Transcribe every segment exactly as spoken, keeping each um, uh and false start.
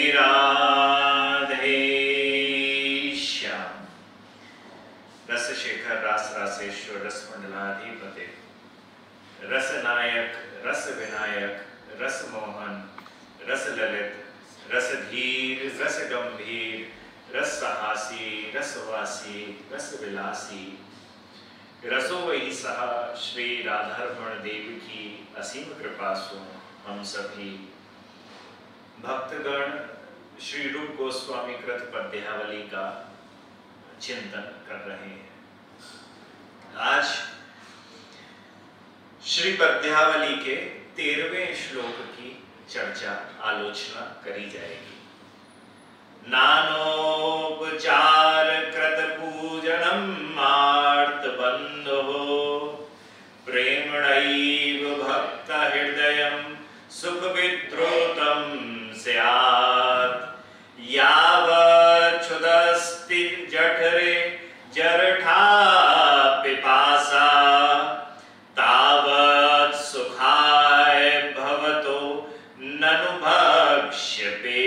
राधे श्याम। रस शेखर रास रासेश्वर रस मंडलाधिपते रस नायक रस विनायक रस मोहन रस ललित रस धीर रस गंभीर रस साहसी रसवासी रस विलासी रसो वही सहा श्री राधारमण देव की असीम कृपा सो हम सभी भक्तगण श्री रूप गोस्वामी कृत पद्यावली का चिंतन कर रहे हैं। आज श्री पद्यावली के तेरहवें श्लोक की चर्चा आलोचना करी जाएगी। नानोपचार कृत पूजनम मार्त बंधो प्रेमणैव भक्त हृदयं सुख विद्रोतम स्यात् यावच्छुदस्ति जठरे जरठा पिपासा तावत् सुखाय भवतो ननु भक्ष्यते।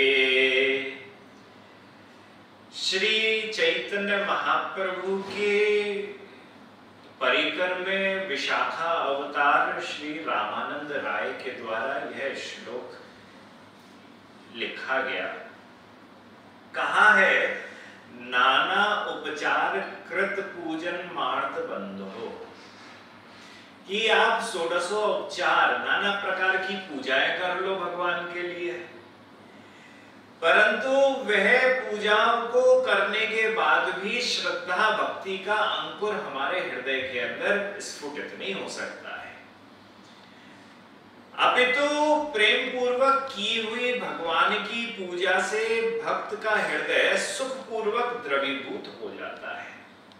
श्री चैतन्य महाप्रभु के परिकर में विशाखा अवतार श्री रामानंद राय के द्वारा यह श्लोक लिखा गया। कहा है नाना उपचार कृत पूजन मार्त बंधो, कि आप षोडशो उपचार नाना प्रकार की पूजाएं कर लो भगवान के लिए, परंतु वह पूजाओं को करने के बाद भी श्रद्धा भक्ति का अंकुर हमारे हृदय के अंदर स्फुटित नहीं हो सकता है। अपितु प्रेम पूर्वक की हुई भगवान की पूजा से भक्त का हृदय सुख पूर्वक द्रवीभूत हो जाता है।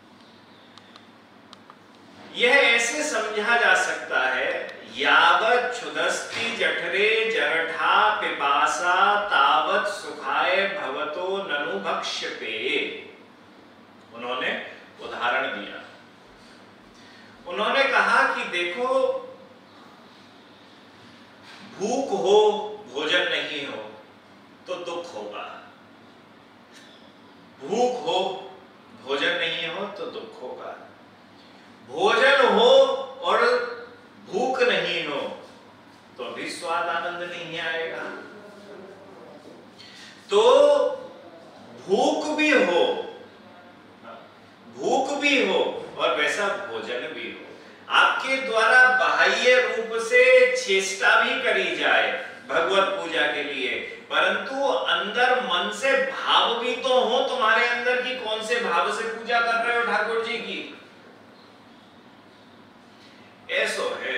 यह ऐसे समझा जा सकता है, यावत् क्षुदस्ति जठरे जरठा पिपासा तावत् सुखाय भवतो ननु भक्ष्यते। उन्होंने उदाहरण दिया। उन्होंने कहा कि देखो, भूख हो भोजन नहीं हो तो दुख होगा, भूख हो भोजन नहीं हो तो दुख होगा, भोजन हो और भूख नहीं हो तो भी स्वाद आनंद नहीं आएगा। तो भूख भी हो, भूख भी हो और वैसा भोजन भी हो। आपके द्वारा बाह्य रूप से चेष्टा भी करी जाए भगवत पूजा के लिए, परंतु अंदर मन से भाव भी तो हो तुम्हारे अंदर की कौन से भाव से पूजा कर रहे हो ठाकुर जी की। ऐसो है,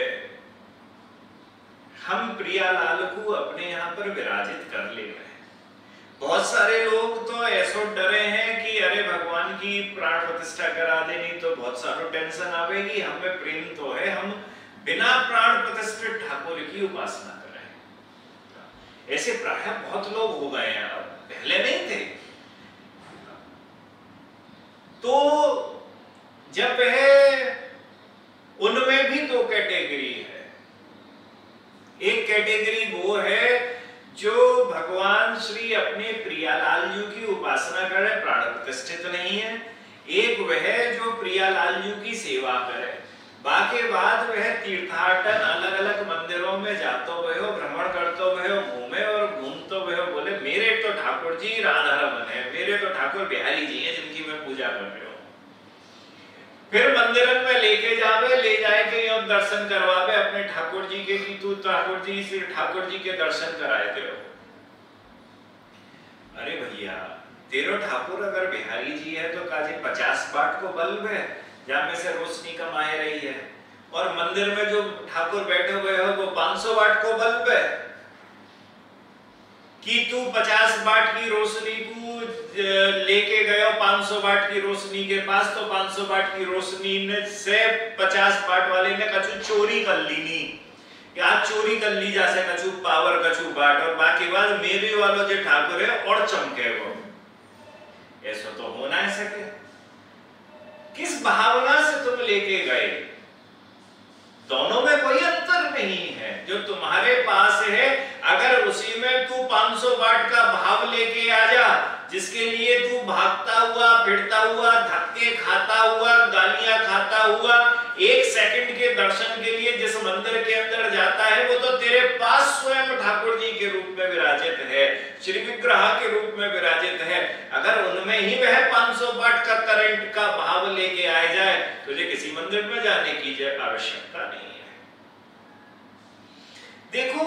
हम प्रियालाल को अपने यहां पर विराजित कर ले रहे हैं। बहुत सारे लोग तो ऐसो डरे हैं कि अरे भगवान की प्राण प्रतिष्ठा करा देनी तो बहुत सारा टेंशन आवेगी, हमें प्रेम तो है, हम बिना प्राण प्रतिष्ठित ठाकुर की उपासना करें। ऐसे प्राय बहुत लोग हो गए हैं, अब पहले नहीं थे। तो जब है उनमें भी दो कैटेगरी है। एक कैटेगरी वो है जो भगवान श्री अपने प्रियालाल जी की उपासना करे, प्राण प्रतिष्ठित नहीं है। एक वह जो प्रियालाल जी की सेवा करे, बाकी बाद वह तीर्थाटन अलग अलग मंदिरों में जातो भयो, भ्रमण करतो भयो, घूमे और घूमतो भयो, बोले मेरे तो ठाकुर जी राधा रमन है, मेरे तो ठाकुर बिहारी जी हैं जिनकी मैं पूजा कर रही हूँ। फिर मंदिर में लेके जावे, ले जाए के यो दर्शन करवावे अपने ठाकुर जी के, कि तू ठाकुर जी से ठाकुर जी के दर्शन कराए दे। अरे भैया, तेरो ठाकुर अगर बिहारी जी है तो काजी पचास बाट को बल्ब है जहां में से रोशनी कमाए रही है, और मंदिर में जो ठाकुर बैठे हुए हो वो पांच सौ वाट को बल्ब है, कि तू पचास वाट की रोशनी को लेके गए पांच सौ वाट की रोशनी के पास, तो पांच सौ वाट की रोशनी ने से पचास वाट वाले ने कछु चोरी कर ली नहीं, या चोरी कर ली जा से कछु पावर कछु बाट, और बाकी बात मेरे वालों जो ठाकुर है और चमके वो। ऐसा तो हो ना सके। किस भावना से तुम लेके गए? दोनों में कोई अंतर नहीं है। जो तुम्हारे पास है अगर उसी में तू पाँच सौ वाट का भाव लेके आ जा, जिसके लिए तू भागता हुआ, फिरता हुआ, धक्के खाता हुआ, गालियां खाता हुआ, एक सेकंड के दर्शन के लिए जिस मंदिर के अंदर जाता है, वो तो तेरे पास स्वयं ठाकुर जी के रूप में विराजित है, श्री विग्रह के रूप में विराजित है। अगर उनमें ही वह पाँच सौ वाट का करंट का भाव लेके आ जाए, तुझे किसी मंदिर में जाने की आवश्यकता नहीं है। देखो,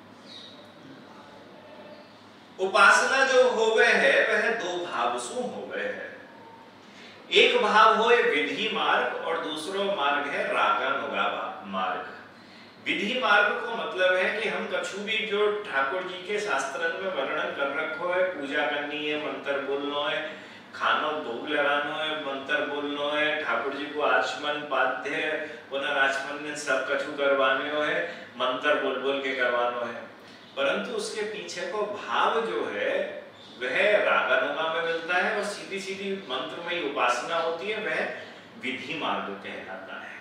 उपासना जो हो गए है वह दो भाव से हो गए है। एक भाव हो विधि मार्ग और दूसरा मार्ग है रागानुगा मार्ग। विधि मार्ग को मतलब है कि हम कछु भी जो ठाकुर जी के शास्त्रन में वर्णन कर रखो है, पूजा करनी है, मंत्र बोलना है, खानो भोग लगानो है, मंत्र बोलना है, ठाकुर जी को आचमन पाद्य पुनराचमन सब कछु करवाने है, मंत्र बोल बोल के करवानो है। परंतु उसके पीछे को भाव जो है वह रागानुगा में मिलता है और सीधी सीधी मंत्र में ही उपासना होती है, वह विधि मार्ग कहलाता है।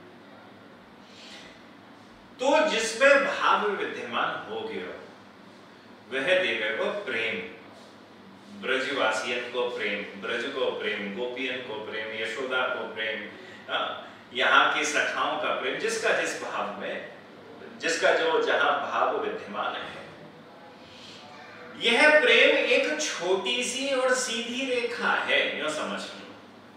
तो जिसमें भाव विद्यमान हो गया वह देवे को प्रेम, ब्रजवासियन को प्रेम, ब्रज को प्रेम, गोपियन को प्रेम, यशोदा को प्रेम, यहाँ के सखाओं का प्रेम, जिसका जिस भाव में, जिसका जो जहां भाव विद्यमान है। यह प्रेम एक छोटी सी और सीधी रेखा है, यह समझ लो।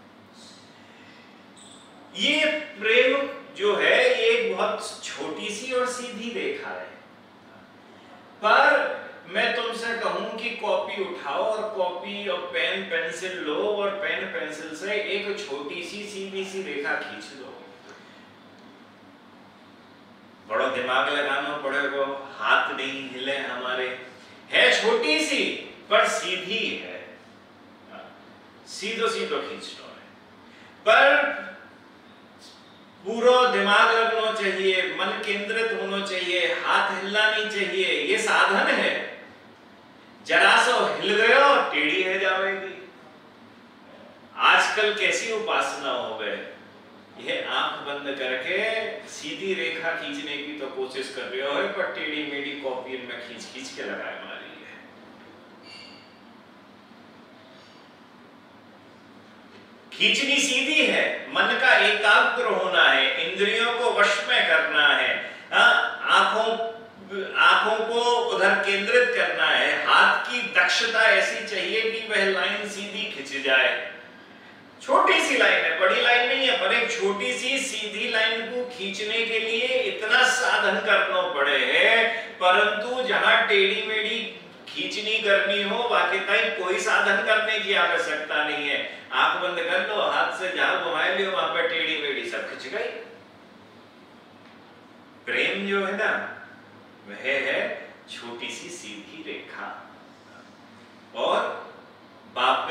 ये प्रेम जो है ये एक बहुत छोटी सी और सीधी रेखा है। पर मैं तुमसे कहूं कि कॉपी उठाओ और कॉपी और पेन पेंसिल लो और पेन पेंसिल से एक छोटी सी सीधी सी रेखा खींच लो। बड़ा दिमाग लगाना पड़ेगा, हाथ नहीं हिले हमारे, है छोटी सी पर सीधी है, सीधो सीधो खींचना है। पर पूरा दिमाग लगना चाहिए, मन केंद्रित होना चाहिए, हाथ हिलना नहीं चाहिए, ये साधन है। जरा सा हिल गया और टेढ़ी है जाएगी। आजकल कैसी उपासना हो गए, यह आंख बंद करके सीधी रेखा खींचने की तो कोशिश कर रहे हो, पर टेढ़ी मेढ़ी कॉपी में खींच खींच के लगाए मारी है। खींचनी सीधी है, मन का एकाग्र होना है, इंद्रियों को वश में करना है, आंखों आंखों को उधर केंद्रित करना है, हाथ की दक्षता ऐसी चाहिए कि वह लाइन सीधी खिंच जाए। छोटी सी लाइन है, बड़ी लाइन नहीं है, पर एक छोटी सी सीधी लाइन को खींचने के लिए इतना साधन करना पड़े है। परंतु जहां टेढ़ी मेढ़ी खींचनी करनी हो, बाकी तक कोई साधन करने की आवश्यकता नहीं है। आंख बंद कर लो, हाथ से जहां घुमाए लो वहां पर टेढ़ी मेढ़ी सब खिंच गई। प्रेम जो है ना वह है छोटी सी सीधी रेखा। और बाप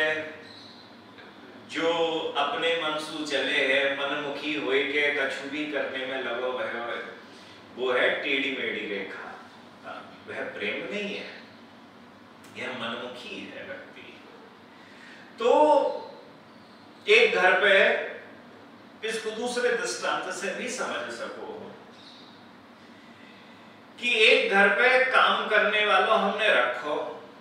जो अपने मनसू चले है, मनमुखी होए के कछु भी करने में लगो वह वो है टेढ़ी मेढ़ी रेखा, वह प्रेम नहीं है, यह मनमुखी है व्यक्ति। तो एक घर पे इसको दूसरे दृष्टांत से भी समझ सको कि एक घर पे काम करने वालों हमने रखो,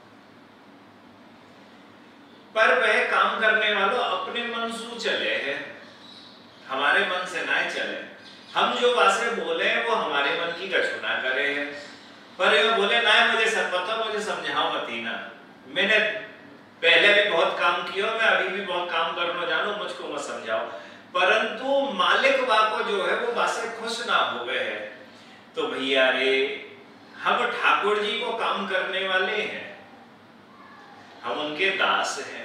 पर वह काम करने वालों अपने मन से चले हैं, हमारे मन से ना चले। हम जो बातें बोले वो हमारे मन की कछु ना करे है, पर ये बोले ना मुझे सब पता, मुझे समझाओ मती ना। मैंने पहले भी बहुत काम किया, मैं अभी भी बहुत काम करना जानू, मुझको मत समझाओ। परंतु मालिक वाको जो है वो बातें खुश ना हो गए हैं। तो भैया रे, हम ठाकुर जी को काम करने वाले हैं, हम उनके दास हैं,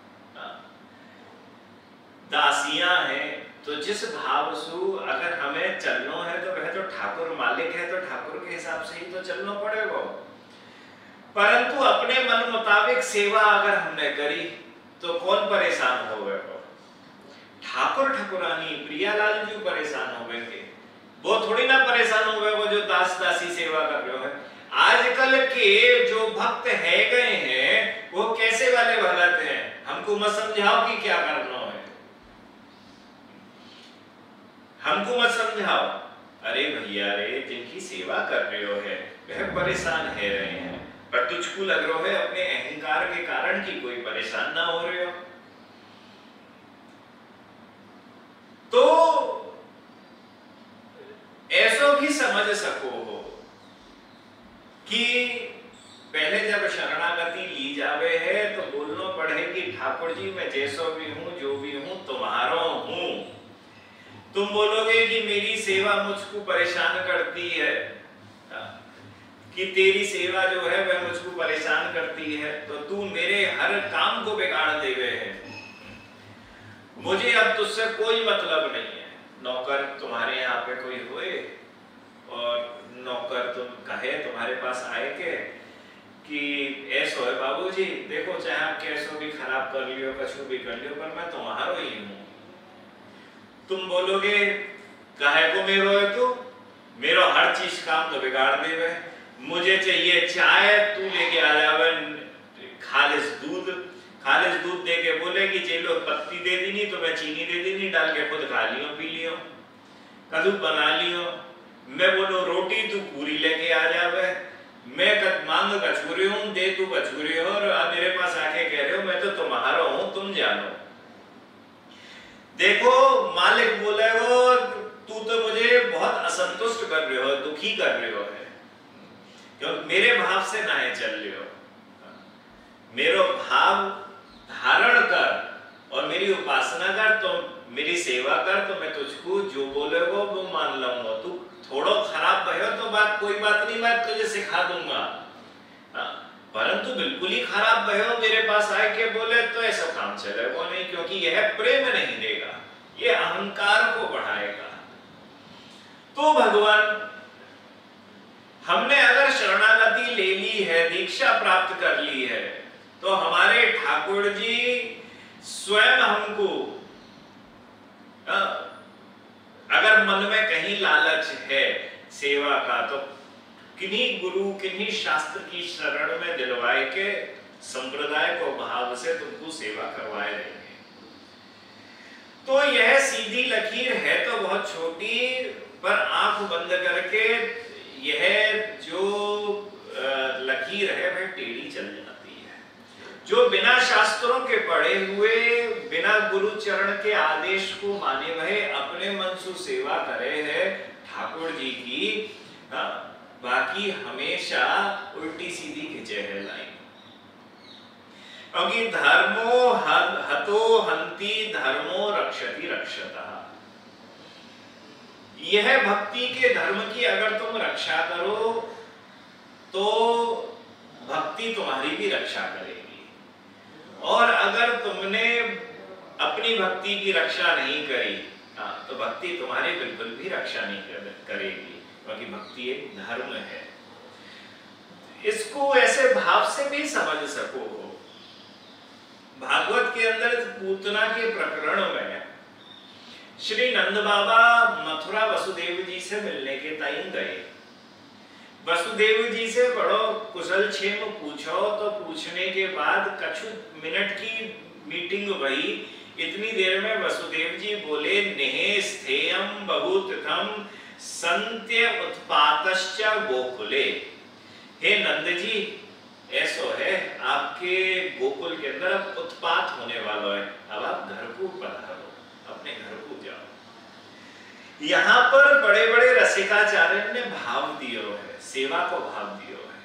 दासियां हैं। तो जिस भाव से अगर हमें चलना है तो वह तो ठाकुर मालिक है, तो ठाकुर के हिसाब से ही तो चलना पड़ेगा। परंतु अपने मन मुताबिक सेवा अगर हमने करी तो कौन परेशान हो गए? ठाकुर ठाकुरानी प्रियालाल जी परेशान हो गए थे, वो थोड़ी ना परेशान हो गए वो जो दास दासी सेवा कर रहे हो। आजकल के जो भक्त है गए हैं वो कैसे वाले भगत हैं, हमको मत समझाओ कि क्या करना है। हमको मत समझाओ। अरे भैया रे, जिनकी सेवा कर रहे हो है वह परेशान है रहे हैं, पर तुझको लग रहा है अपने अहंकार के कारण कि कोई परेशान ना हो रहे हो। तो ऐसो भी समझ सको हो कि पहले जब शरणागति ली जावे है तो बोलना पड़े कि ठाकुर जी मैं जैसो भी हूं, जो भी हूं तुम्हारो हूं। तुम बोलोगे कि मेरी सेवा मुझको परेशान करती है, कि तेरी सेवा जो है वह मुझको परेशान करती है, तो तू मेरे हर काम को बिगाड़ देवे है। मुझे अब तुझसे कोई मतलब नहीं है। नौकर तुम्हारे यहाँ पे कोई होए और नौकर तुम कहे तुम्हारे पास आए के कि ऐसो है बाबूजी, देखो चाहे आप कैसो भी खराब कर लियो, कछु भी कर लियो, पर मैं तुम्हारो ही हूँ। तुम बोलोगे काहे को मेरो है तू, मेरो हर चीज काम तो बिगाड़ देवे। मुझे चाहिए चाय, तू लेके आ जावे खालिस दूध, खालिस दूध दे के बोले कि जे लोग पत्ती दे दी नहीं तो मैं चीनी दे दी नहीं, डाल के खुद खा लियो पी लियो, कदू बना लियो। मैं बोलो रोटी, तू पूरी लेके आ जावे। मैं कद मांग कचूरी हूँ, दे तू कचूरी हो, और अब मेरे पास आके कह रहे हो मैं तो तुम्हारा हूँ, तुम जानो। देखो मालिक बोले वो तू तो मुझे बहुत असंतुष्ट कर रहे हो, दुखी कर रहे हो है, क्योंकि मेरे भाव से ना है चल रहे हो। मेरो भाव धारण कर और मेरी उपासना कर, तो मेरी सेवा कर, तो मैं तुझको जो बोले वो वो मान लूंगा। तू थोड़ा खराब भयो तो बात कोई बात नहीं, मैं तुझे सिखा दूंगा, परंतु बिल्कुल ही खराब भयो मेरे पास आए के बोले तो ऐसा काम चलेगा नहीं, क्योंकि यह प्रेम नहीं देगा, ये अहंकार को बढ़ाएगा। तो भगवान, हमने अगर शरणागति ले ली है, दीक्षा प्राप्त कर ली है, तो हमारे ठाकुर जी स्वयं हमको, अगर मन में कहीं लालच है सेवा का, तो किन्हीं गुरु किन्हीं शास्त्र की शरण में दिलवाए के संप्रदाय को भाव से तुमको सेवा करवाए देंगे। तो यह सीधी लकीर है तो बहुत छोटी, पर आंख बंद करके यह जो लकीर है वह टेढ़ी चल जाती है। जो बिना शास्त्रों के पढ़े हुए, बिना गुरु चरण के आदेश को माने वह अपने मन से सेवा करे है ठाकुर जी की, बाकी हमेशा उल्टी सीधी खिंचे है लाइन। क्योंकि धर्मो हतो हंति धर्मो रक्षति रक्षतः। यह भक्ति के धर्म की अगर तुम रक्षा करो तो भक्ति तुम्हारी भी रक्षा करेगी, और अगर तुमने अपनी भक्ति की रक्षा नहीं करी तो भक्ति तुम्हारी बिल्कुल भी रक्षा नहीं करेगी, क्योंकि भक्ति एक धर्म है। इसको ऐसे भाव से भी समझ सको हो। भागवत के अंदर पूतना के प्रकरण में श्री नंद बाबा मथुरा वसुदेव जी से मिलने के टाइम गए। वसुदेव जी से बड़ो कुशल क्षेम पूछो, तो पूछने के बाद कुछ मिनट की मीटिंग हुई। इतनी देर में वसुदेव जी बोले, नेहे स्थेयम बहुतथम संत्य उत्पातश्च गोकुले। हे नंद जी, ऐसो है आपके गोकुल के अंदर अब उत्पात होने वाला है, अब आप घर को पधारो, अपने घर को जाओ। यहाँ पर बड़े बड़े रसिकाचार्य ने भाव दियो है, सेवा को भाव दियो है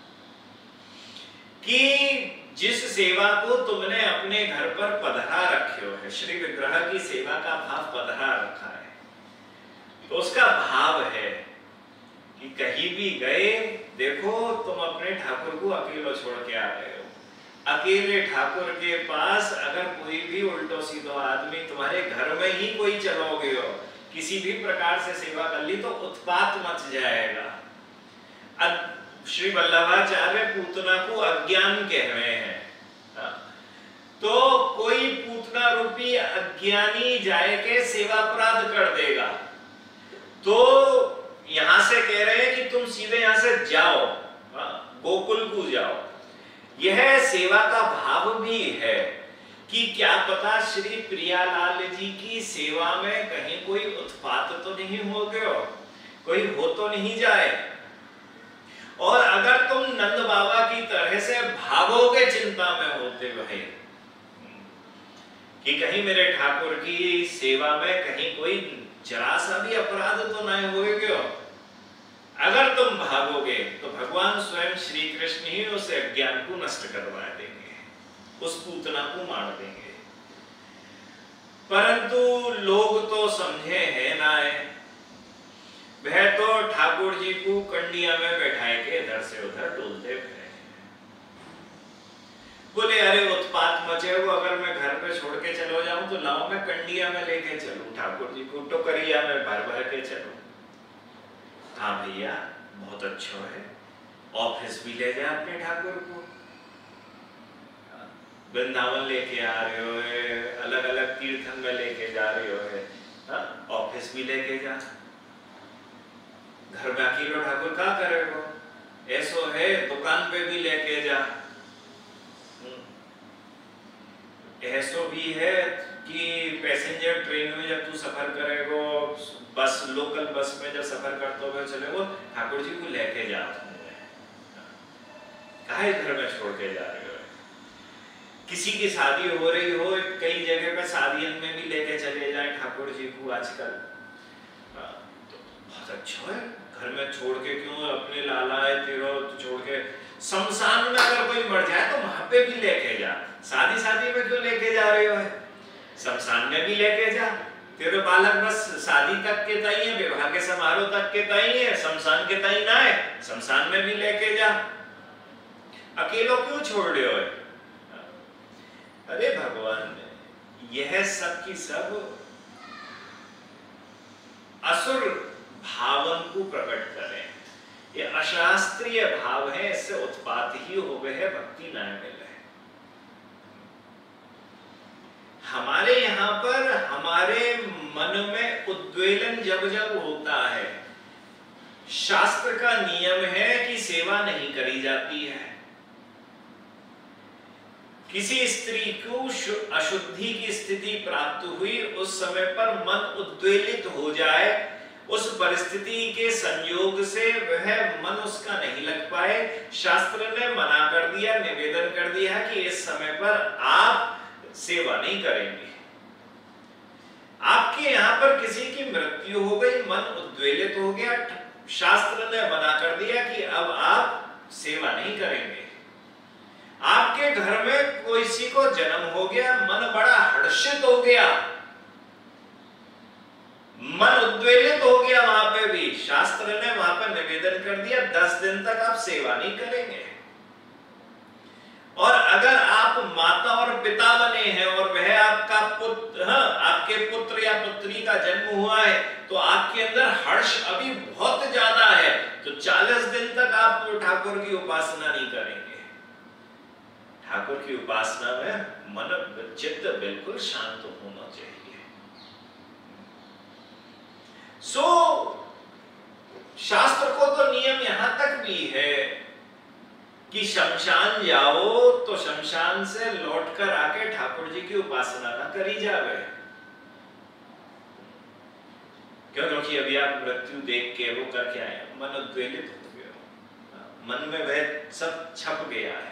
कि जिस सेवा को तुमने अपने घर पर पधरा रखे है, श्री विग्रह की सेवा का भाव पधरा रखा है, तो उसका भाव है कि कहीं भी गए, देखो तुम अपने ठाकुर को अकेला छोड़ के आ गए हो। अकेले ठाकुर के पास अगर कोई भी उल्टो सीधो आदमी तुम्हारे घर में ही कोई चलोगे हो, किसी भी प्रकार से सेवा कर ली तो उत्पात मच जाएगा। अब श्री वल्लभाचार्य पूतना को अज्ञान कह रहे हैं, तो कोई पूतना रूपी अज्ञानी जाए के सेवा अपराध कर देगा, तो यहां से कह रहे हैं कि तुम सीधे यहां से जाओ, गोकुल को जाओ। यह सेवा का भाव भी है। कि क्या पता श्री प्रियालाल जी की सेवा में कहीं कोई उत्पात तो नहीं हो गया, कोई हो तो नहीं जाए। और अगर तुम नंद बाबा की तरह से भागोगे चिंता में होते हुए कि कहीं मेरे ठाकुर की सेवा में कहीं कोई जरा सा भी अपराध तो नहीं होएगा, अगर तुम भागोगे तो भगवान स्वयं श्री कृष्ण ही उस अज्ञान को नष्ट करवा देंगे, उस पूतना को मार देंगे। परंतु लोग तो समझे है ना है, वह तो ठाकुर जी को कंडिया में बैठाए के इधर से उधर डोलते फिरे। बोले अरे उत्पात मचे हो, अगर मैं घर पे छोड़ के चलो जाऊं तो लाओ मैं कंडिया में लेके चलूं ठाकुर जी को, टोकरिया में भर भर के चलूं। हाँ भैया बहुत अच्छा है, ऑफिस भी ले जाए अपने ठाकुर को, वृंदावन लेके आ रहे हो, अलग अलग तीर्थन में लेके जा रहे हो, ऑफिस भी लेके जा। घर में अकेलो ठाकुर क्या करेगा, ऐसो है दुकान पे भी लेके जा। ऐसो भी है कि पैसेंजर ट्रेन में जब तू सफर करेगो, बस लोकल बस में जब सफर करते हुए चलेगो, ठाकुर जी को लेके जा। काहे घर में छोड़ के जा रहे हो? किसी की शादी हो रही हो, कई जगह पे शादियों में भी लेके चले जाए ठाकुर जी को आजकल, तो बहुत अच्छा है। घर में छोड़ के क्यों, अपने लाला है तेरो तो छोड़ के, शमशान में अगर कोई मर जाए तो वहां पे भी लेके जा। शादी शादी में क्यों लेके जा रहे हो है, शमशान में भी लेके जा। तेरे बालक बस शादी तक के तई है, विवाह के समारोह तक के तई है, शमशान के तई ना है, शमशान में भी लेके जा। अकेलो क्यों छोड़ रहे हो? अरे भगवान यह सब की सब असुर भावन को प्रकट करें, ये अशास्त्रीय भाव है, इससे उत्पात ही हो गए है, भक्ति ना मिले। हमारे यहाँ पर हमारे मन में उद्वेलन जब जब होता है, शास्त्र का नियम है कि सेवा नहीं करी जाती है। किसी स्त्री को अशुद्धि की स्थिति प्राप्त हुई, उस समय पर मन उद्वेलित हो जाए, उस परिस्थिति के संयोग से वह मन उसका नहीं लग पाए, शास्त्र ने मना कर दिया, निवेदन कर दिया कि इस समय पर आप सेवा नहीं करेंगे। आपके यहाँ पर किसी की मृत्यु हो गई, मन उद्वेलित हो गया, शास्त्र ने मना कर दिया कि अब आप सेवा नहीं करेंगे। आपके घर में किसी को जन्म हो गया, मन बड़ा हर्षित हो गया, मन उद्वेलित हो गया, वहां पे भी शास्त्र ने वहां पर निवेदन कर दिया दस दिन तक आप सेवा नहीं करेंगे। और अगर आप माता और पिता बने हैं और वह आपका पुत्र, हाँ, आपके पुत्र या पुत्री का जन्म हुआ है, तो आपके अंदर हर्ष अभी बहुत ज्यादा है, तो चालीस दिन तक आप ठाकुर की उपासना नहीं करेंगे। ठाकुर की उपासना में मन चित्त बिल्कुल शांत होना चाहिए। सो शास्त्र को तो नियम यहां तक भी है कि शमशान जाओ तो शमशान से लौटकर आके ठाकुर जी की उपासना ना करी जावे। क्यों? क्योंकि अभी आप मृत्यु देख के वो करके आए, मन उद्वेलित हो गया, मन में वह सब छप गया है।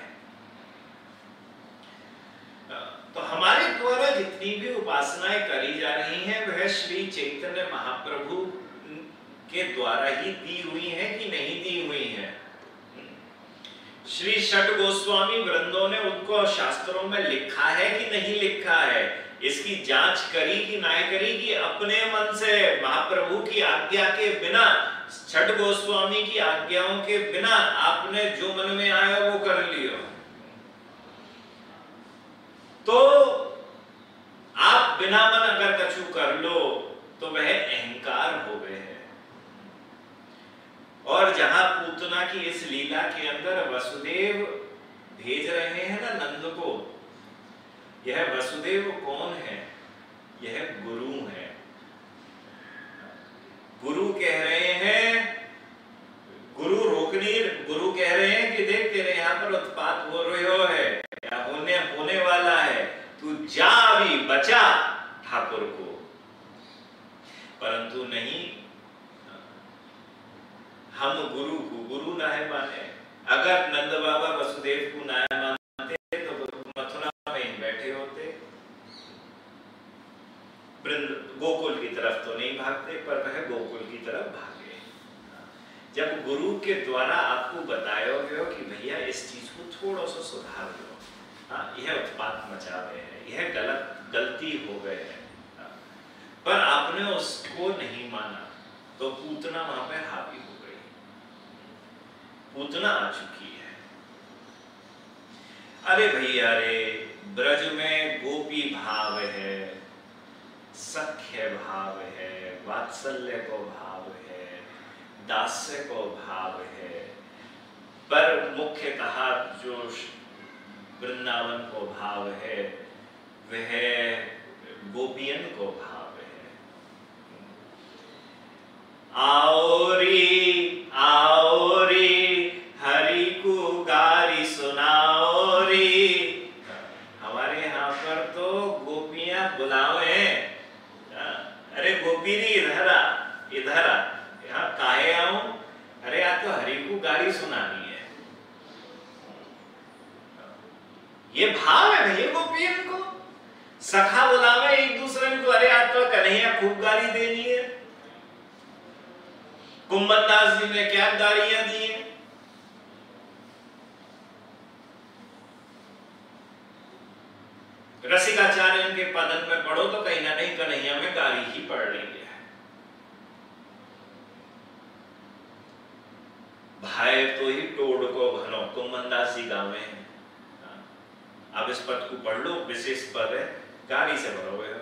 तो हमारे द्वारा जितनी भी उपासनाएं करी जा रही हैं, वह श्री चैतन्य महाप्रभु के द्वारा ही दी हुई हैं कि नहीं दी हुई हैं। श्री षट गोस्वामी वृंदों ने उनको शास्त्रों में लिखा है कि नहीं लिखा है, इसकी जांच करी कि ना करी, कि अपने मन से महाप्रभु की आज्ञा के बिना, षट गोस्वामी की आज्ञाओं के बिना आपने जो मन में आया वो कर लियो। तो आप बिना मन अगर कछु कर लो तो वह अहंकार हो गए हैं। और जहां पूतना की इस लीला के अंदर वसुदेव भेज रहे हैं ना नंद को, यह वसुदेव कौन है? यह गुरु है। गुरु कह रहे हैं, गुरु रोकनी, गुरु कह रहे हैं कि देख तेरे यहाँ पर उत्पात हो रहे हो है, या होने होने वाला है, तू गोकुल की तरफ तो नहीं भागते, पर वह गोकुल की तरफ भागे। जब गुरु के द्वारा आपको बताया गया कि भैया इस चीज को थोड़ा सा सुधार लो, हाँ, यह उत्पात मचा गए हैं, यह गलत गलती हो गए है, पर आपने उसको नहीं माना, तो पूतना वहां पे हावी हो गई, पूतना आ चुकी है। अरे भैया रे, ब्रज में गोपी भाव है, सख्य भाव है, वात्सल्य को भाव है, दास्य को भाव है, पर मुख्यतः जो वृंदावन को भाव है वह गोपियन को भाव है। आओरी आओरी हरि को गारी सुनाओरी। हमारे यहाँ पर तो गोपियां बुलावे, अरे गोपीरी इधर आ, इधर आ, यहाँ काहे आऊं? अरे आज तो हरि को गारी सुनानी है। ये भाव है भैया गोपियन को। सखा बुलावे एक दूसरे को, अरे आज तो कन्हैया खूब गाली देनी है। कुंभन दास जी ने क्या गालियां दी है? रसिकाचार्य के पदन में पढ़ो तो कहीं ना कहीं कन्हैया में गाली ही पड़ रही है। भाई तो ही टोड़ को भरो, कुंभन दास जी गावे हैं। अब इस पद को पढ़ लो, विशेष पद है, गाली से भरो हुए।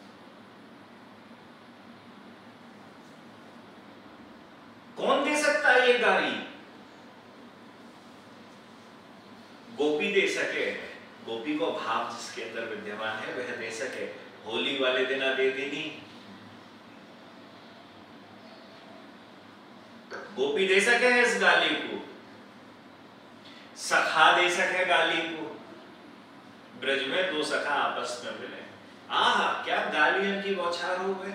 कौन दे सकता है ये गाली? गोपी दे सके, गोपी को भाव जिसके अंदर विद्यमान है वह दे सके। होली वाले दिन दे देनी, गोपी दे सके इस गाली को, सखा दे सके गाली को। ब्रज में दो सखा आपस में मिले, आहा क्या गालियों की बौछार हो गए।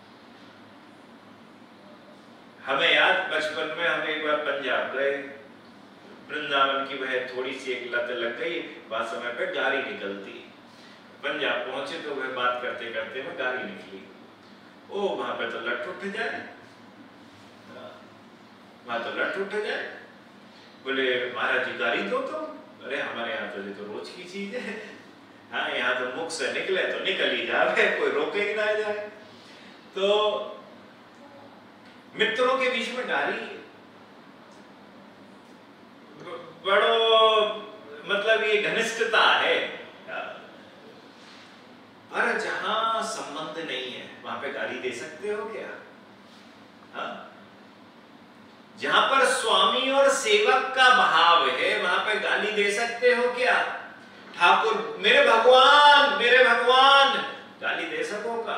हमें याद, बचपन में हम एक बार पंजाब गए, वृंदावन की वह थोड़ी सी एक लत लग गई, बात समय पे गाली निकलती। पंजाब पहुंचे तो वह बात करते करते में गाली निकली। ओ वहां पे तो लट उठ जाए, वहां तो लट उठ जाए। बोले महाराज जी गाली दो तो। अरे हमारे यहाँ तो ये तो रोज की चीज है, हाँ यहाँ तो मुख से निकले तो निकल ही जाए, कोई रोके ही ना जाए। तो मित्रों के बीच में गाली बड़ो मतलब ये घनिष्ठता है, पर जहां संबंध नहीं है वहां पे गाली दे सकते हो क्या? हाँ? जहां पर स्वामी और सेवक का भाव है वहां पे गाली दे सकते हो क्या? ठाकुर मेरे भगवान, मेरे भगवान, गाली दे सकोगा?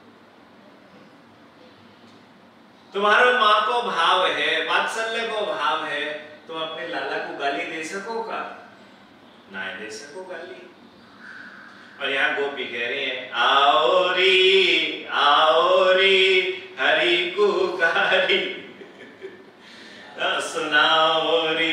तुम्हारा माँ को भाव है, वात्सल्य को भाव है, तुम अपने लाला को गाली दे सकोगा? ना दे सको गाली। और यहाँ गोपी कह रही है आओ री आओ री हरि को गाली सुनाओ री।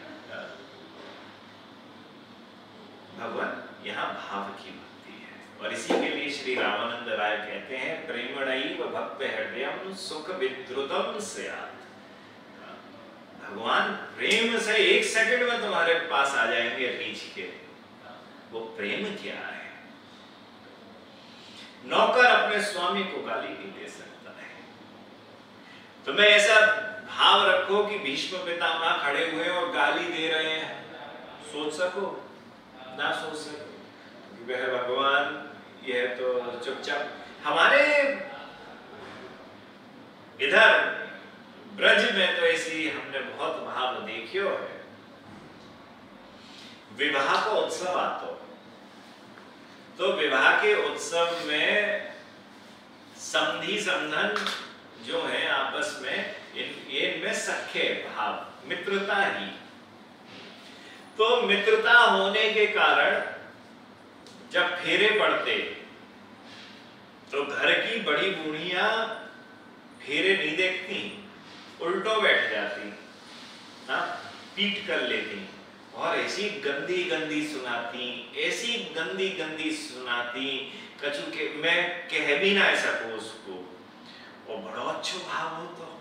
भगवान यहाँ भाव की भक्ति है, और इसी के लिए श्री रामानंद राय कहते हैं प्रेमणैव भक्त हृदयम सुख विद्रुतम स्यात्। भगवान प्रेम से एक सेकंड में तुम्हारे पास आ जाएंगे रीछ के। वो प्रेम क्या है? नौकर अपने स्वामी को गाली नहीं दे सकता है। तुम्हें ऐसा भाव रखो कि भीष्म पितामह खड़े हुए और गाली दे रहे हैं, सोच सको? ना सोच सको। वह भगवान यह तो चुपचाप। हमारे इधर ब्रज में तो ऐसी हमने बहुत भाव देखियो है। विवाह का उत्सव आता तो विवाह के उत्सव में संधि संबंध जो है आपस में, इनमें सख्य भाव, मित्रता ही। तो मित्रता होने के कारण जब फेरे पड़ते तो घर की बड़ी बूढ़ियां फेरे नहीं देखती, उल्टो बैठ जाती, हाँ, पीट कर लेती और ऐसी गंदी गंदी सुनाती, ऐसी गंदी गंदी सुनाती कछु के मैं कह भी ना सकूं उसको, और बड़ा अच्छो भाव हो तो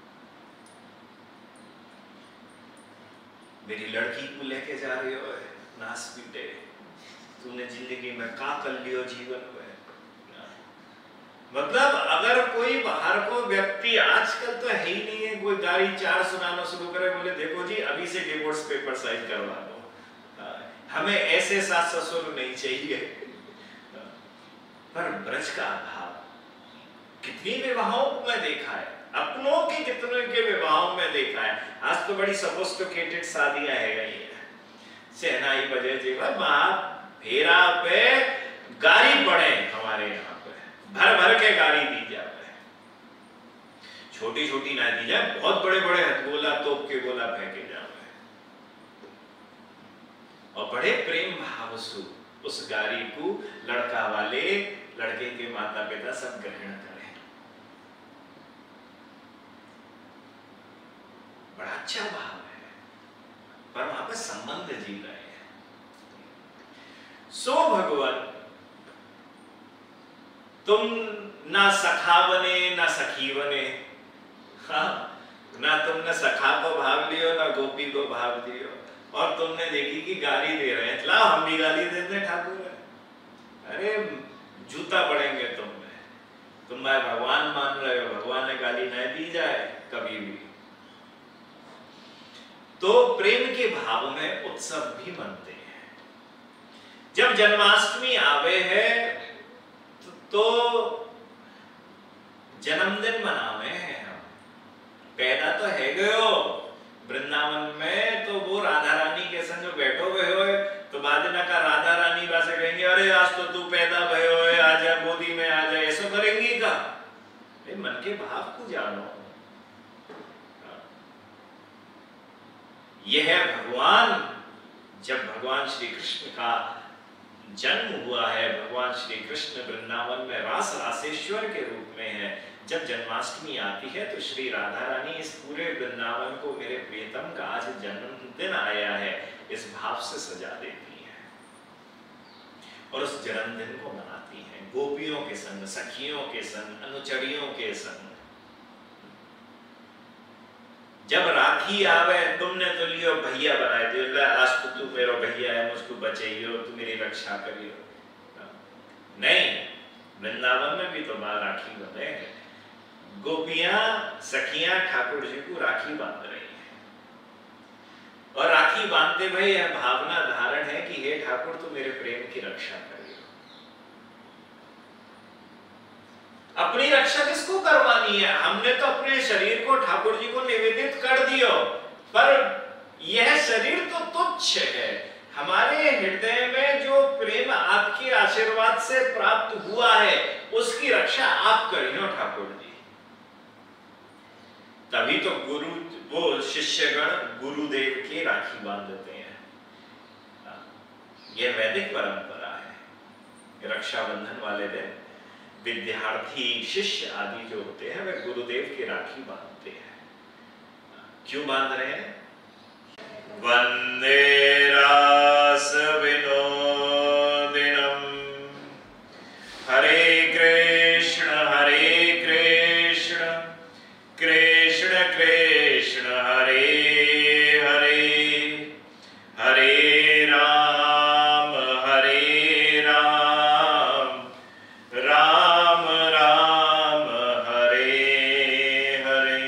मेरी लड़की को लेके जा रही हो नास पीटे, तूने जिंदगी में का कर लियो जीवन में। मतलब अगर कोई बाहर को व्यक्ति, आजकल तो है ही नहीं है, कोई गाड़ी चार सुनाना शुरू करे, बोले देखो जी अभी से डिवोर्स पेपर साइन करवा दो, हमें ऐसे सास ससुर नहीं चाहिए। पर ब्रज का भाव कितनी विवाहों में देखा है, अपनों के कितने के विवाहों में देखा है। आज तो बड़ी सोफिस्टिकेटेड शादियां है गई है, सहनाई बजे जीवन महा फेरा पे गाड़ी पड़े हमारे यहाँ पे, भर भर के गाड़ी दी जाए, छोटी छोटी ना दी जाए, बहुत बड़े बड़े हथगोला तोप के गोला फेंके जाए, और बड़े प्रेम भाव से उस गाड़ी को लड़का वाले लड़के के माता पिता सब ग्रहण करें। बड़ा अच्छा भाव है, पर वहां पर संबंध जी रहे हैं। सो भगवान तुम ना सखा बने ना सखी बने, हाँ ना तुमने सखा को भाव लियो ना गोपी को भाव दियो, और तुमने देखी कि गाली दे रहे हैं, चला हम भी गाली देते ठाकुर, अरे जूता पड़ेंगे तुम में, तुम मैं भगवान मान रहे हो, भगवान ने गाली नहीं दी जाए कभी भी। तो प्रेम के भाव में उत्सव भी मनते हैं। जब जन्माष्टमी आवे है तो, तो जन्मदिन मनावे हैं हम, पैदा तो है गयो वृंदावन में, तो वो राधा रानी के संग बैठो गए हो, तो बाद न का राधा रानी वासे कहेंगे अरे आज तो तू पैदा भयो है, आजा गोदी में आजा, ऐसा करेंगी का? मन के भाव को जानो। यह है भगवान, जब भगवान श्री कृष्ण का जन्म हुआ है, भगवान श्री कृष्ण वृंदावन में रास रासेश्वर के रूप में है, जब जन्माष्टमी आती है तो श्री राधा रानी इस पूरे वृंदावन को मेरे प्रियतम का आज जन्मदिन आया है इस भाव से सजा देती है, और उस जन्मदिन को मनाती हैं गोपियों के संग, सखियों के संग, अनुचरियों के संग। जब राखी आवे, तुमने तो लियो भैया बनाए दियो, आज तो तू मेरा भैया है, मुझको बचाइयो, तू मेरी रक्षा करियो। नहीं, वृंदावन में भी तो मां राखी बने, गोपियां सखियां ठाकुर जी को राखी बांध रही हैं, और राखी बांधते भाई यह भावना धारण है कि हे ठाकुर तू मेरे प्रेम की रक्षा करियो। अपनी रक्षा किसको करवानी है? हमने तो अपने शरीर को ठाकुर जी को निवेदित कर दियो, पर यह शरीर तो तुच्छ है, हमारे हृदय में जो प्रेम आपके आशीर्वाद से प्राप्त हुआ है उसकी रक्षा आप करियो ठाकुर जी। तभी तो गुरु, वो शिष्यगण गुरुदेव की राखी बांधते हैं, यह वैदिक परंपरा है। रक्षाबंधन वाले दिन विद्यार्थी शिष्य आदि जो होते हैं वे गुरुदेव की राखी बांधते हैं। क्यों बांध रहे हैं? वंदे रास विनोदिनम हरे कृष्ण हरे कृष्ण कृष्ण कृष्ण हरे हरे हरे राम हरे राम राम राम हरे हरे।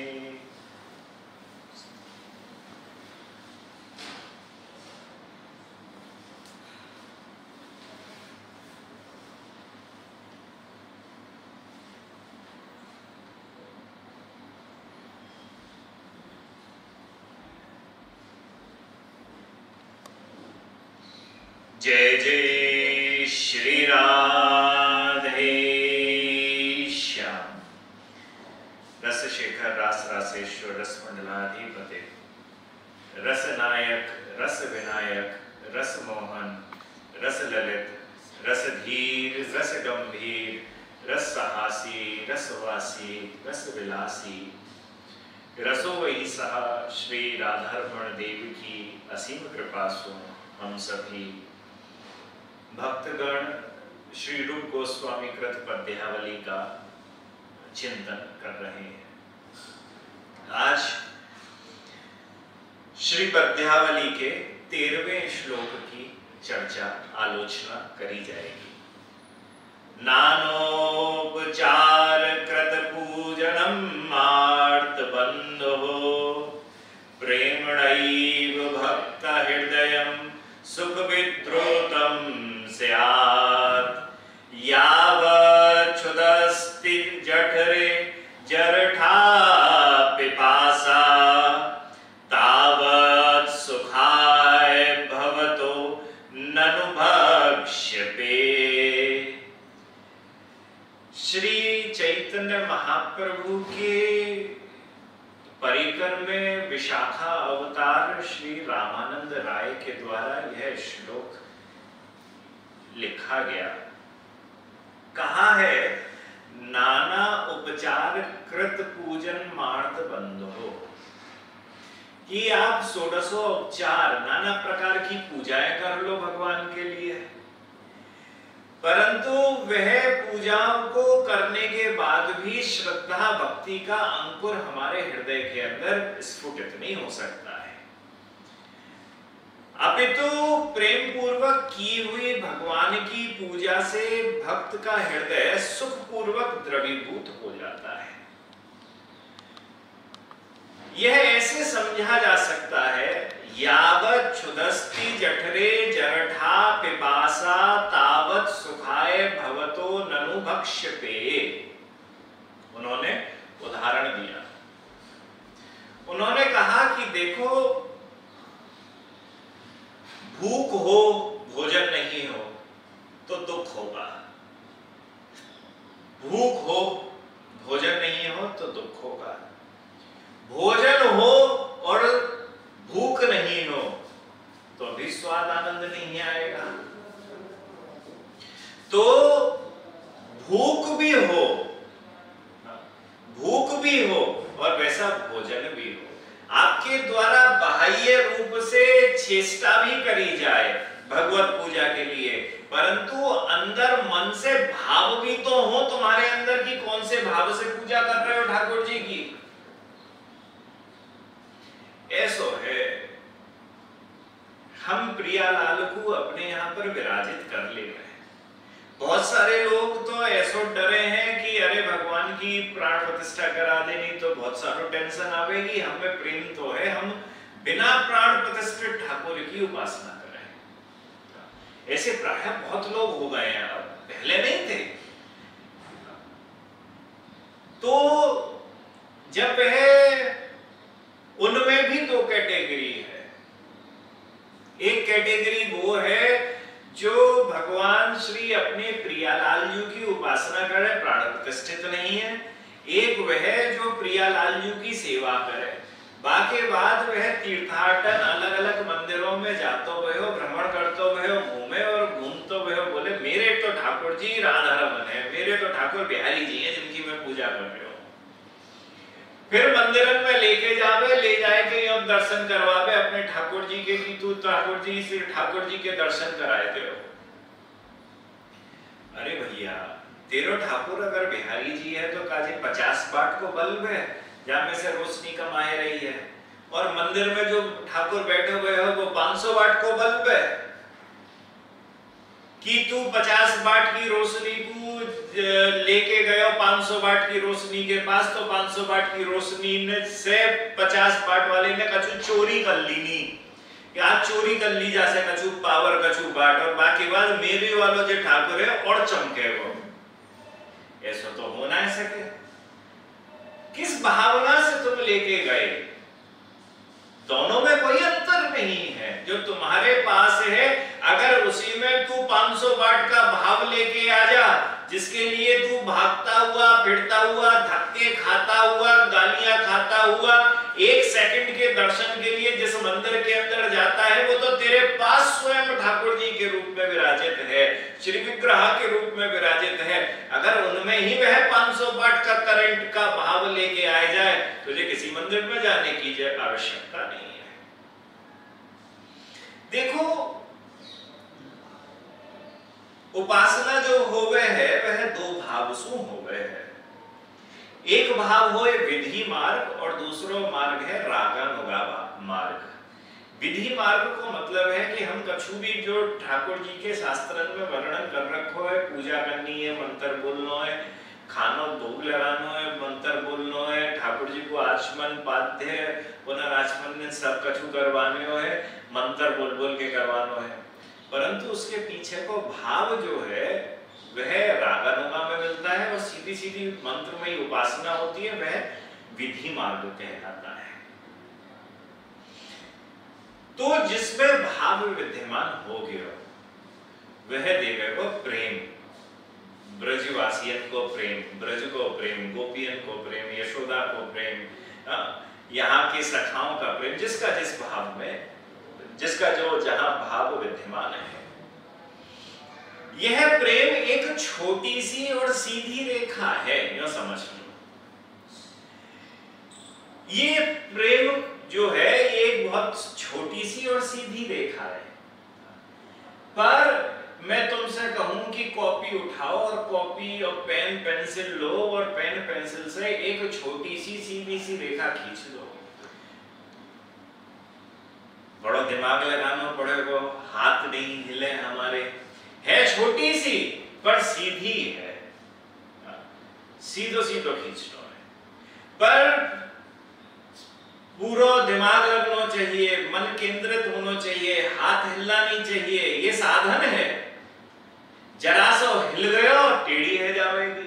जय जय श्री राधे श्याम। रस शेखर रास रासेश्वर रस मंडलाधिपते रस नायक रस विनायक रस मोहन रस ललित रस धीर रस गंभीर रस साहसी रसवासी रस विलासी रसो वही सहा श्री राधारमण देव की असीम कृपा सो हम सभी भक्तगण श्री रूप गोस्वामी कृत पद्यावली का चिंतन कर रहे हैं। आज श्री पद्यावली के तेरहवें श्लोक की चर्चा आलोचना करी जाएगी। नानोपचार कृत पूजनम मार्त बंधो प्रेमणैव भक्त हृदयं सुख विद्रोतम स्यात् यावच्छुदस्ति जठरे जरठा पिपासा तावत् सुखाय भवतो ननु भक्ष्यते। श्री चैतन्य महाप्रभु के परिकर में विशाखा अवतार श्री रामानंद राय के द्वारा यह श्लोक लिखा गया। कहा है, नाना उपचार कृत पूजन मार्त बंधो, कि आप षोडशो उपचार नाना प्रकार की पूजाएं कर लो भगवान के लिए, परंतु वह पूजाओं को करने के बाद भी श्रद्धा भक्ति का अंकुर हमारे हृदय के अंदर स्फुटित नहीं हो सकता है। अपितु प्रेम पूर्वक की हुई भगवान की पूजा से भक्त का हृदय सुख पूर्वक द्रवीभूत हो जाता है। यह ऐसे समझा जा सकता है, यावत् क्षुदस्ति जठरे जरठा पिपासा तावत् सुखाय भवतो ननु भक्ष्यते। उन्होंने उदाहरण दिया। उन्होंने कहा कि देखो, भूख हो भोजन नहीं हो तो दुख होगा, भूख हो भोजन नहीं हो तो दुख होगा, भोजन हो और भूख नहीं हो तो भी स्वाद आनंद नहीं आएगा। तो भूख भी हो, भूख भी हो और वैसा भोजन भी हो, आपके द्वारा बाह्य रूप से चेष्टा भी करी जाए भगवत पूजा के लिए, परंतु अंदर मन से भाव भी तो हो तुम्हारे अंदर की कौन से भाव से पूजा कर रहे हो ठाकुर जी की। ऐसो है, हम प्रियालाल को अपने यहाँ पर विराजित कर ले रहे हैं। बहुत सारे लोग तो ऐसो डरे हैं कि अरे भगवान की प्राण प्रतिष्ठा करा देनी तो बहुत सारो टेंशन आवेगी, हमें प्रेम तो है, हम बिना प्राण प्रतिष्ठित ठाकुर की उपासना करें। ऐसे प्राय बहुत लोग हो गए हैं, अब पहले नहीं थे। तो जब है उनमें भी दो कैटेगरी है। एक कैटेगरी वो है जो भगवान श्री अपने प्रियालाल जी की उपासना करे, प्राण प्रतिष्ठित नहीं है। एक वह जो प्रियालाल जी की सेवा करे, बाकी बाद वह तीर्थाटन अलग अलग मंदिरों में जातो वह भ्रमण करतो वह घूमे और घूमतो वह बोले मेरे तो ठाकुर जी राधा रमन है, मेरे तो ठाकुर बिहारी जी हैं जिनकी मैं पूजा कर रही हूँ। फिर मंदिर में लेके जावे, ले जाए के और दर्शन करवावे अपने ठाकुर जी के कि तू ठाकुर जी से ठाकुर जी के दर्शन कराए दे। अरे भैया, तेरो ठाकुर अगर बिहारी जी है तो काजे पचास वाट को बल्ब है जहां में से रोशनी कमाए रही है, और मंदिर में जो ठाकुर बैठे हुए हो वो पाँच सौ वाट को बल्ब है कि तू पचास वाट की रोशनी को लेके गए पाँच सौ वाट की रोशनी के पास, तो पाँच सौ वाट की रोशनी ने से पचास वाट वाले ने कछु चोरी कर ली नहीं, या चोरी कर ली जा से कछु पावर कछु वाट, और बाकी बात मेरे वालों जो ठाकुर है और चमके वो। ऐसा तो हो ना सके। किस भावना से तुम लेके गए, दोनों में कोई अंतर नहीं है। जो तुम्हारे पास है अगर उसी में तू पाँच सौ वाट का भाव लेके आ जा, जिसके लिए तू भागता हुआ फिरता हुआ धक्के खाता हुआ गालियां खाता हुआ एक सेकंड के दर्शन के लिए जिस मंदिर के अंदर जाता है, वो तो तेरे पास स्वयं ठाकुर जी के रूप में विराजित है, श्री विग्रह के रूप में विराजित है। अगर उनमें ही वह पाँच सौ वाट का करंट का भाव लेके आ जाए, तुझे किसी मंदिर में जाने की आवश्यकता नहीं है। देखो, उपासना जो होवे है वह दो भाव सु होवे है। एक भाव हो विधि मार्ग और दूसरो मार्ग है रागानुगा मार्ग। विधि मार्ग को मतलब है कि हम कछु भी जो ठाकुर जी के शास्त्रन में वर्णन कर रखो है, पूजा करनी है, मंत्र बोलना है, खानो भोग लगाना है, मंत्र बोलना है, ठाकुर जी को आचमन पाद्य पुनराचमन में सब कछु करवाने है, मंत्र बोल बोल के करवाना है। परंतु उसके पीछे को भाव जो है वह रागानुगा में मिलता है और सीधी सीधी मंत्र में ही उपासना होती है, वह विधि मार्ग कहलाता है। तो जिसमें भाव विद्यमान हो गया वह देवे को प्रेम, ब्रजवासियन को प्रेम, ब्रज को प्रेम, गोपियन को प्रेम, यशोदा को प्रेम, यहाँ के सखाओं का प्रेम, जिसका जिस भाव में, जिसका जो जहां भाव विद्यमान है। यह प्रेम एक छोटी सी और सीधी रेखा है, यह समझ लो। ये प्रेम जो है ये एक बहुत छोटी सी और सीधी रेखा है। पर मैं तुमसे कहूं कि कॉपी उठाओ और कॉपी और पेन पेंसिल लो और पेन पेंसिल से एक छोटी सी सीधी सी रेखा खींच लो। बड़ा दिमाग लगाना पड़ेगा, हाथ नहीं हिले हमारे, है छोटी सी पर सीधी है, सीधो सीधो खींचना है। पर पूरा दिमाग लगना चाहिए, मन केंद्रित होना चाहिए, हाथ हिलना नहीं चाहिए। ये साधन है, जरा सा हिल गया और टेढ़ी है जाएगी।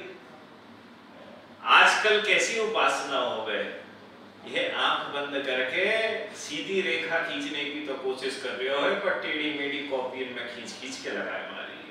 आजकल कैसी उपासना हो गए, यह आंख बंद करके सीधी रेखा खींचने की तो कोशिश कर रहे हो, पर टेढ़ी मेढ़ी कॉपी में खींच खींच के लगाए मारी है।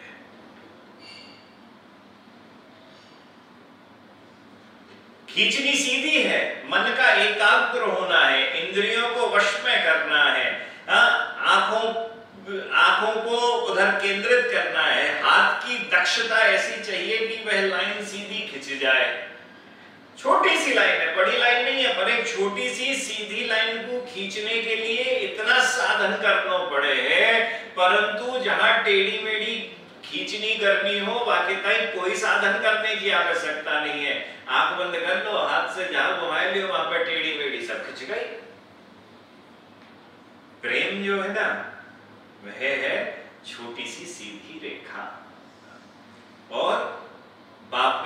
खींचनी सीधी है, मन का एकाग्र होना है, इंद्रियों को वश में करना है, आंखों आंखों को उधर केंद्रित करना है। हाथ की दक्षता ऐसी चाहिए कि वह लाइन सीधी खिंच जाए। छोटी सी लाइन है, बड़ी लाइन नहीं है, पर एक छोटी सी सीधी लाइन को खींचने के लिए इतना साधन करना पड़े है। परंतु जहां टेढ़ी मेढ़ी खींचनी करनी हो, बाकी कहीं कोई साधन करने की आवश्यकता नहीं है। आंख बंद कर लो, हाथ से जहां घुमाए लो वहां पर टेढ़ी मेढ़ी सब खिंच गई। प्रेम जो है ना वह है छोटी सी सीधी रेखा। और बाप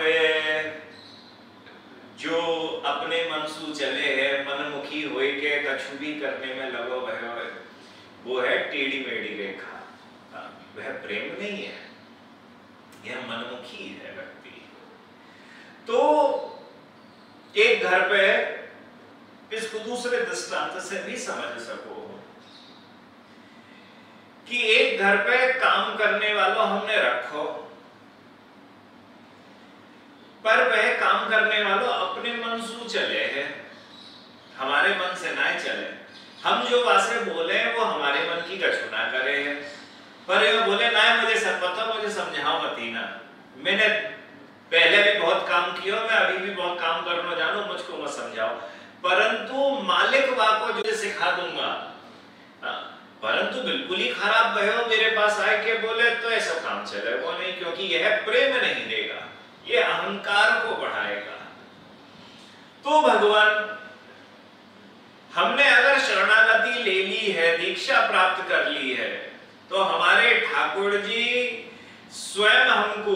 जो अपने मनसू चले है, मनमुखी होए के कछु भी करने में लगो वह वो है टेढ़ी मेढ़ी रेखा, वह प्रेम नहीं है, यह मनमुखी है व्यक्ति। तो एक घर पे इसको दूसरे दृष्टांत से भी समझ सको कि एक घर पे काम करने वालों हमने रखो, पर वह काम करने वालों अपने मन से चले हैं, हमारे मन से ना चले। हम जो बातें बोले वो हमारे मन की कछु ना करे है, पर ये बोले ना मुझे सब पता, मुझे समझाओ मती ना। मैंने पहले भी बहुत काम किया, मैं अभी भी बहुत काम करना जानू, मुझको मत समझाओ। परंतु मालिक वाको जो सिखा दूंगा, परंतु बिल्कुल ही खराब भयो मेरे पास आए के बोले तो ऐसा काम चलेगा नहीं, क्योंकि यह प्रेम नहीं देगा, यह अहंकार को बढ़ाएगा। तो भगवान हमने अगर शरणागति ले ली है, दीक्षा प्राप्त कर ली है, तो हमारे ठाकुर जी स्वयं हमको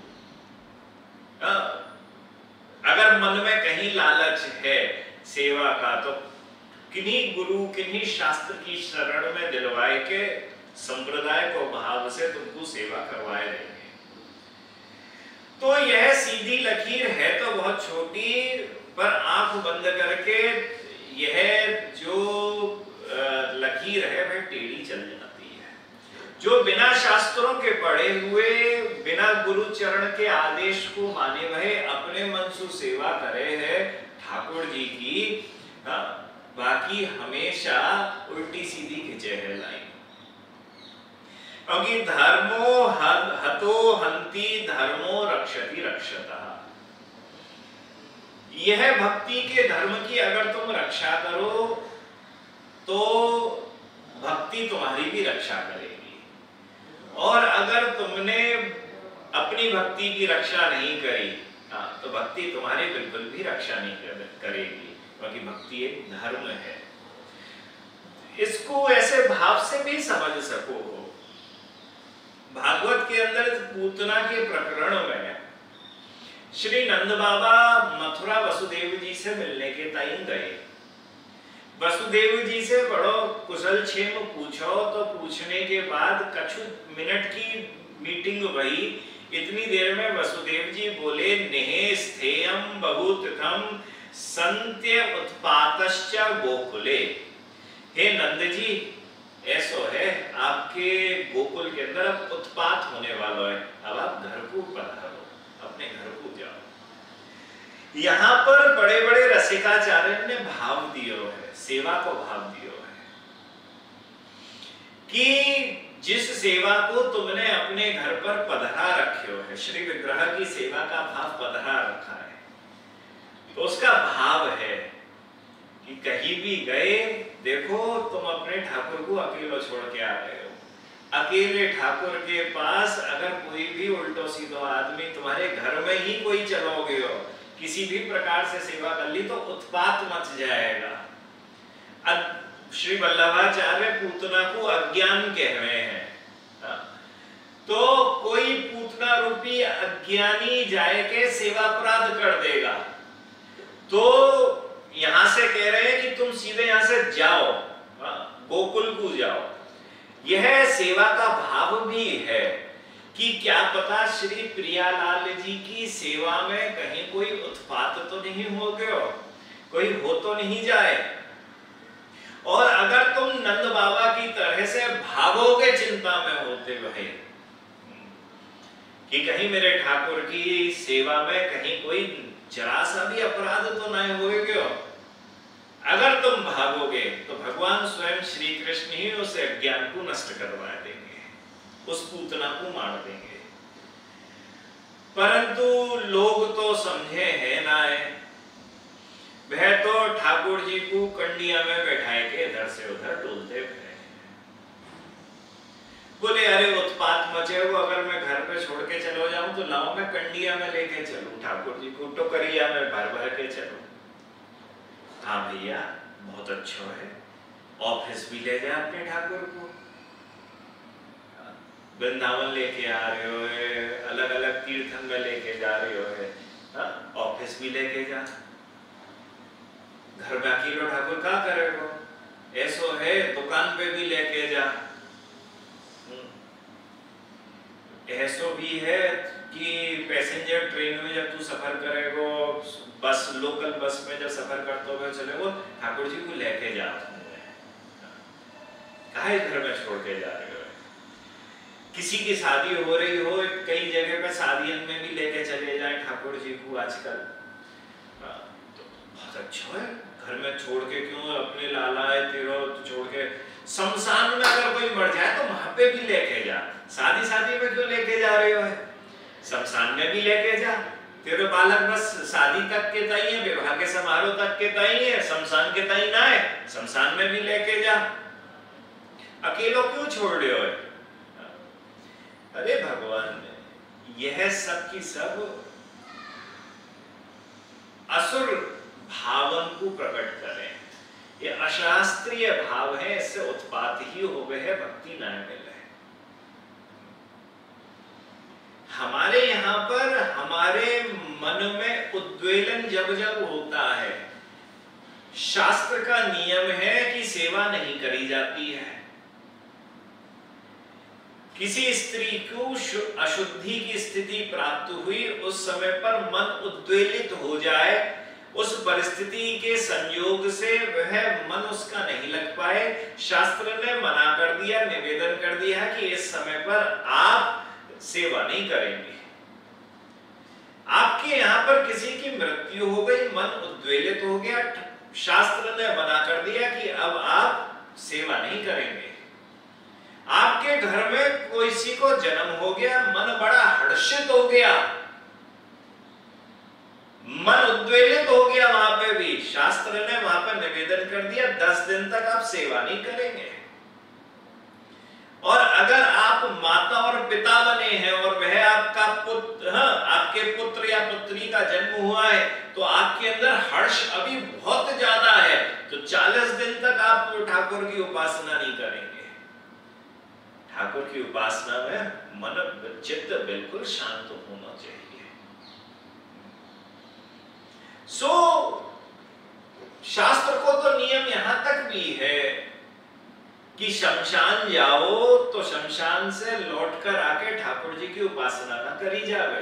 अगर मन में कहीं लालच है सेवा का, तो किन्हीं गुरु किन्हीं शास्त्र की शरण में दिलवाए के संप्रदाय को भाव से तुमको सेवा करवाए देंगे। तो यह सीधी लकीर है तो बहुत छोटी, पर आंख बंद करके यह जो लकीर है वह टेढ़ी चल जाती है। जो बिना शास्त्रों के पढ़े हुए, बिना गुरु चरण के आदेश को माने वह अपने मन से सेवा करे है ठाकुर जी की, बाकी हमेशा उल्टी सीधी खिंचे है लाइन। क्योंकि धर्मो हतो हंति धर्मो रक्षति रक्षतः। यह भक्ति के धर्म की अगर तुम रक्षा करो तो भक्ति तुम्हारी भी रक्षा करेगी, और अगर तुमने अपनी भक्ति की रक्षा नहीं करी, हाँ, तो भक्ति तुम्हारी बिल्कुल भी रक्षा नहीं करेगी, क्योंकि भक्ति एक धर्म है। इसको ऐसे भाव से भी समझ सको हो। भागवत के अंदर पूतना के प्रकरण में श्री नंद बाबा मथुरा वसुदेव जी से मिलने के टाइम गए। वसुदेव जी से बड़ो कुशल क्षेम पूछो, तो पूछने के बाद कछु मिनट की मीटिंग हुई। इतनी देर में वसुदेव जी बोले, नेहे स्थेयम बहुतथम संत्य उत्पातश्च गोकुले। हे नंद जी, ऐसो है आपके गोकुल के अंदर अब उत्पात होने वाला है, अब आप घर को पधारो, अपने घर को जाओ। यहाँ पर बड़े बड़े रसिकाचार्य ने भाव दियो है, सेवा को भाव दियो है कि जिस सेवा को तुमने अपने घर पर पधरा रखे हो है, श्री विग्रह की सेवा का भाव पधरा रखा है, तो उसका भाव है कि कहीं भी गए, देखो तुम अपने ठाकुर को अकेला छोड़ के आ रहे हो, अकेले ठाकुर के पास अगर कोई भी उल्टो सीधो आदमी तुम्हारे घर में ही कोई चलोगे हो, किसी भी प्रकार से सेवा कर ली तो उत्पात मच जाएगा। अब श्री वल्लभाचार्य पूतना को अज्ञान कह रहे हैं, तो कोई पूतना रूपी अज्ञानी जाए के सेवा अपराध कर देगा, तो यहां से कह रहे हैं कि तुम सीधे यहां से जाओ, गोकुल को जाओ। यह सेवा का भाव भी है कि क्या पता श्री प्रियालाल जी की सेवा में कहीं कोई उत्पात तो नहीं हो गया, कोई हो तो नहीं जाए। और अगर तुम नंद बाबा की तरह से भागोगे चिंता में होते हुए कि कहीं मेरे ठाकुर की सेवा में कहीं कोई जरा सा भी अपराध तो नहीं होएगा, अगर तुम भागोगे तो भगवान स्वयं श्री कृष्ण ही उस अज्ञान को नष्ट करवा देंगे, उस पूतना को मार देंगे। परंतु लोग तो समझे है ना है, वह तो ठाकुर जी को कंडिया में बैठाए के इधर से उधर डोलते हुए बोले, अरे उत्पात मचे हो, अगर मैं घर पे छोड़ के चलो जाऊं तो लाओ मैं कंडिया में लेके चलूं ठाकुर जी को, टोकरिया में भर भर के चलूं। हाँ भैया बहुत अच्छा है, ऑफिस भी ले जाए अपने ठाकुर को, वृंदावन लेके आ रहे हो, अलग अलग तीर्थन में लेके जा रहे हो, ऑफिस भी लेके जा, घर में अकेलो ठाकुर क्या करेगा, ऐसो है दुकान पे भी लेके जा। ऐसो भी है कि पैसेंजर ट्रेन में जब तू सफर करेगो, बस लोकल बस में जब सफर करते हुए चले वो ठाकुर जी को लेके जा, काहे घर में छोड़ के जा रहे हो। किसी की शादी हो रही हो, कई जगह पे शादियों में भी लेके चले जाए ठाकुर जी को आजकल, तो बहुत अच्छा है। घर में छोड़ के क्यों, अपने लाला है तेरो तो छोड़ के, शमशान में अगर कोई मर जाए तो वहां पे भी लेके जा, शादी शादी में क्यों लेके जा रहे हो है, शमशान में भी लेके जा। तेरे बालक बस शादी तक के ताई है, विवाह के समारोह तक के ताई है, शमशान के ताई ना है, शमशान में भी लेके जा, अकेलो क्यों छोड़ रहे हो है? अरे भगवान यह सब की सब असुर भावन को प्रकट करें, ये अशास्त्रीय भाव है, इससे उत्पात ही हो गए है, भक्ति न मिले। हमारे यहाँ पर हमारे मन में उद्वेलन जब जब होता है, शास्त्र का नियम है कि सेवा नहीं करी जाती है। किसी स्त्री को अशुद्धि की स्थिति प्राप्त हुई, उस समय पर मन उद्वेलित हो जाए, उस परिस्थिति के संयोग से वह मन उसका नहीं लग पाए, शास्त्र ने मना कर दिया, निवेदन कर दिया कि इस समय पर आप सेवा नहीं करेंगे। आपके यहाँ पर किसी की मृत्यु हो गई, मन उद्वेलित हो गया, शास्त्र ने मना कर दिया कि अब आप सेवा नहीं करेंगे। आपके घर में किसी को जन्म हो गया, मन बड़ा हर्षित हो गया, मन उद्वेलित हो गया, वहां पे भी शास्त्र ने वहां पर निवेदन कर दिया दस दिन तक आप सेवा नहीं करेंगे। और अगर आप माता और पिता बने हैं और वह आपका आपके पुत्र या पुत्री का जन्म हुआ है तो आपके अंदर हर्ष अभी बहुत ज्यादा है, तो चालीस दिन तक आप ठाकुर की उपासना नहीं करेंगे। ठाकुर की उपासना में मन चित्त बिल्कुल शांत होना चाहिए। सो शास्त्र को तो नियम यहां तक भी है कि शमशान जाओ तो शमशान से लौटकर आके ठाकुर जी की उपासना ना करी जावे।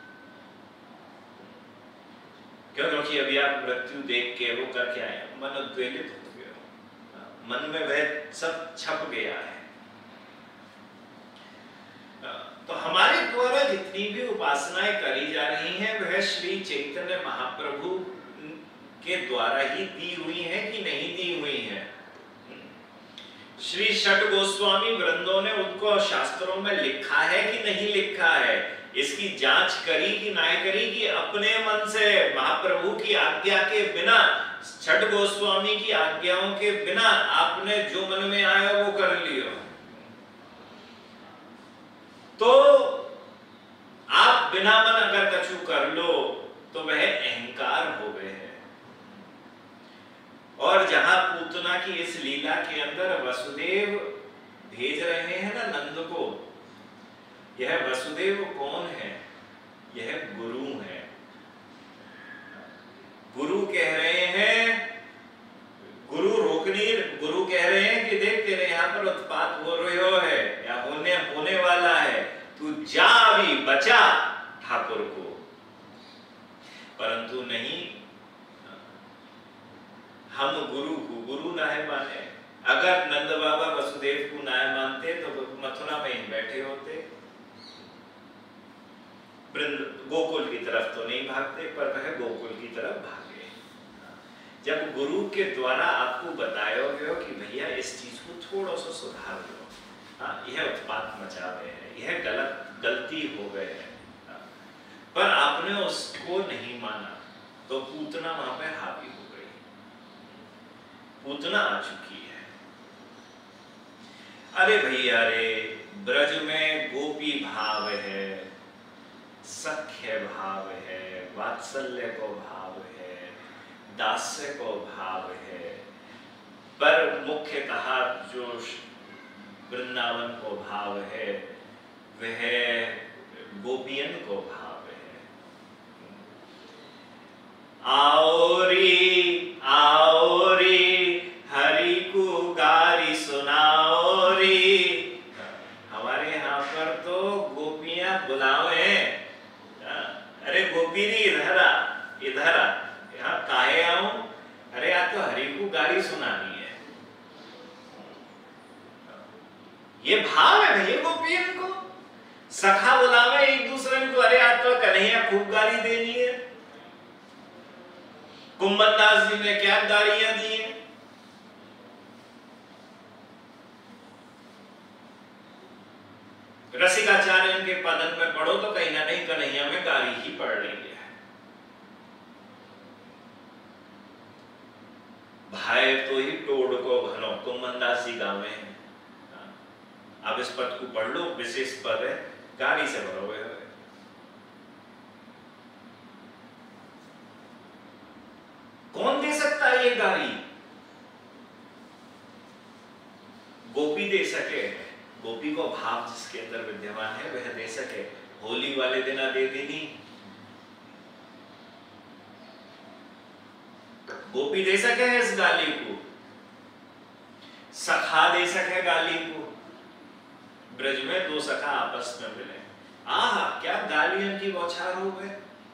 क्यों? क्योंकि अभी आप मृत्यु देख के वो करके आए, मन उद्वेलित हो गया, मन में वह सब छप गया है। तो हमारे द्वारा जितनी भी उपासनाएं करी जा रही हैं वह श्री चैतन्य महाप्रभु के द्वारा ही दी हुई है कि नहीं दी हुई है। श्री षट गोस्वामी वृंदों ने उनको शास्त्रों में लिखा है कि नहीं लिखा है, इसकी जांच करी कि ना करी कि अपने मन से महाप्रभु की आज्ञा के बिना, षट गोस्वामी की आज्ञाओं के बिना आपने जो मन में आया वो कर लियो। तो आप बिना मन अगर कछु कर लो तो वह अहंकार हो गए हैं। और जहां पूतना की इस लीला के अंदर वसुदेव भेज रहे हैं ना नंद को, यह वसुदेव कौन है? यह गुरु है। गुरु कह रहे हैं, गुरु रोकनी, गुरु कह रहे हैं कि देख तेरे यहाँ पर उत्पात हो रहे हो है या होने होने वाला है, तू जा अभी बचा ठाकुर को। परंतु नहीं, हम गुरु को गुरु ना है माने। अगर नंद बाबा वसुदेव को ना मानते तो मथुरा में ही बैठे होते, गोकुल की तरफ तो नहीं भागते, पर वह गोकुल की तरफ भागे। जब गुरु के द्वारा आपको बताया गया कि भैया इस चीज को थोड़ा सा सुधार लो, हाँ यह उत्पात मचा रहे हैं, यह गलत गलती हो गए है, पर आपने उसको नहीं माना तो पूतना वहां पे हावी हो गई, पूतना आ चुकी है। अरे भैया रे, ब्रज में गोपी भाव है, सख्य भाव है, वात्सल्य को भाव है, दास्य को भाव है, पर मुख्यतः जो वृंदावन को भाव है वह गोपियन को भाव है। आओ रे आओ रे हरि को गारी सुनाओ रे। हमारे यहाँ पर तो गोपियां बुलावे, अरे गोपी री इधर आ इधर आ, यहाँ काहे आऊं? अरे या तो हरि को गाली सुनानी है। ये भाव है भैया गोपियन को। सखा बुलावे एक दूसरे को, अरे आज तो कन्हैया खूब गाली देनी है। कुंभन दास जी ने क्या गालियां दी है? रसिकाचार्य के पदन में पढ़ो तो कहीं ना कहीं कन्हैया में गाली ही पड़ रही है। भाई तो ही टोड़ को घनो, कुंभन दास जी गावे हैं। अब इस पद को पढ़ लो, विशेष पद है, गाली से भरो हुए। कौन दे सकता है ये गाली? गोपी दे सके, गोपी को भाव जिसके अंदर विद्यमान है वह दे सके। होली वाले दिन दे देनी, गोपी दे सके इस गाली को, सखा दे सके गाली को। ब्रज में दो सखा आपस में मिले, आहा क्या गालियां की बौछार हो गए।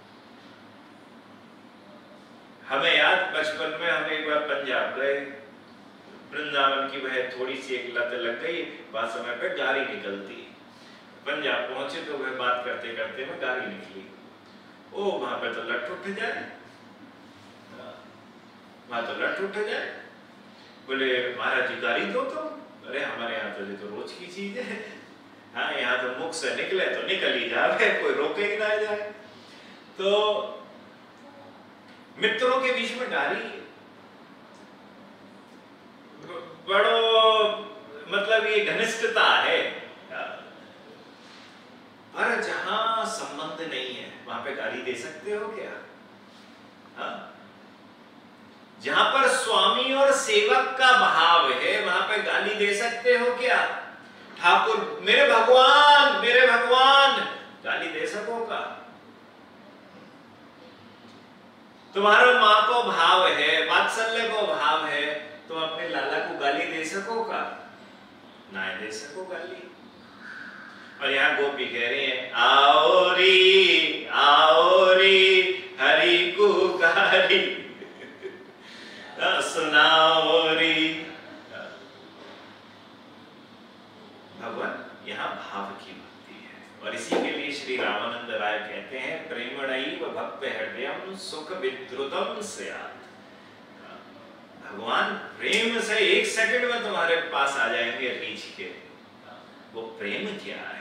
हमें याद बचपन में हम एक बार पंजाब गए, वृंदावन की वह थोड़ी सी एक लत लग गई, वह समय पे गाली निकलती। पंजाब पहुंचे तो वह बात करते करते में गाली निकली। ओ वहां पे तो लट उठ जाए, वहां तो लट उठ जाए। बोले महाराज जी गाली दो तो। अरे हमारे यहाँ तो ये तो रोज की चीज है, हाँ यहाँ तो मुख से निकले तो निकल ही जाए, कोई रोके ही ना जाए। तो मित्रों के बीच में गाली बड़ो मतलब ये घनिष्ठता है, पर जहां संबंध नहीं है वहां पे दे सकते हो क्या? हाँ? जहां पर स्वामी और सेवक का भाव है वहां पे गाली दे सकते हो क्या? ठाकुर मेरे भगवान मेरे भगवान गाली दे सकोगा? तुम्हारा मां को भाव है, वात्सल्य को भाव है, तुम अपने लाला को गाली दे सकोगा? ना दे सको गाली। और यहाँ गोपी कह रही है आओ री आओ री हरि को गाली सुनाओ री। भगवान यहाँ भाव की भक्ति है और इसी के लिए श्री रामानंद राय कहते हैं प्रेमणैव भक्त हृदयम सुख विद्रुतम स्यात्। भगवान प्रेम से एक सेकंड में तुम्हारे पास आ जाएंगे रीछ के। वो प्रेम क्या है?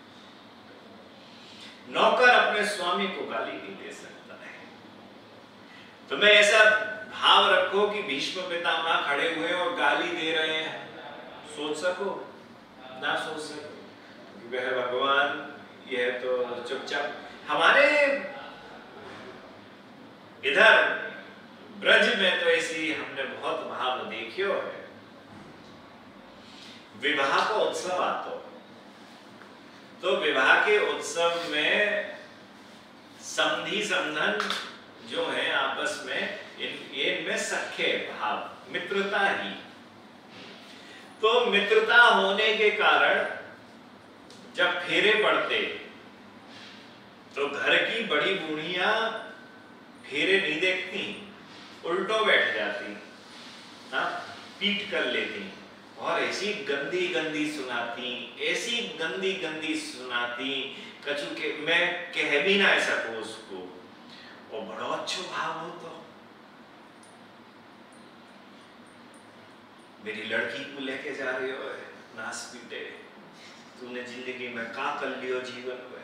नौकर अपने स्वामी को गाली नहीं दे सकता है। तुम्हें ऐसा भाव रखो कि भीष्म पितामह खड़े हुए और गाली दे रहे हैं, सोच सको? ना सोच सको। वह भगवान यह तो चुपचाप। हमारे इधर ब्रज में तो ऐसी हमने बहुत भाव देखियो है। विवाह का उत्सव आता तो विवाह के उत्सव में संधि संबंध जो है आपस में इनमें सख्य भाव मित्रता ही। तो मित्रता होने के कारण जब फेरे पड़ते तो घर की बड़ी बूढ़ियां फेरे नहीं देखती, उल्टो बैठ जाती, हाँ, पीट कर लेती और ऐसी गंदी गंदी सुनाती, ऐसी गंदी गंदी सुनाती कछु के मैं कह भी ना सकूं उसको। और बड़ा अच्छा भाव हो तो मेरी लड़की को लेके जा रही हो नास पीटे, तूने जिंदगी में का कर लियो जीवन में।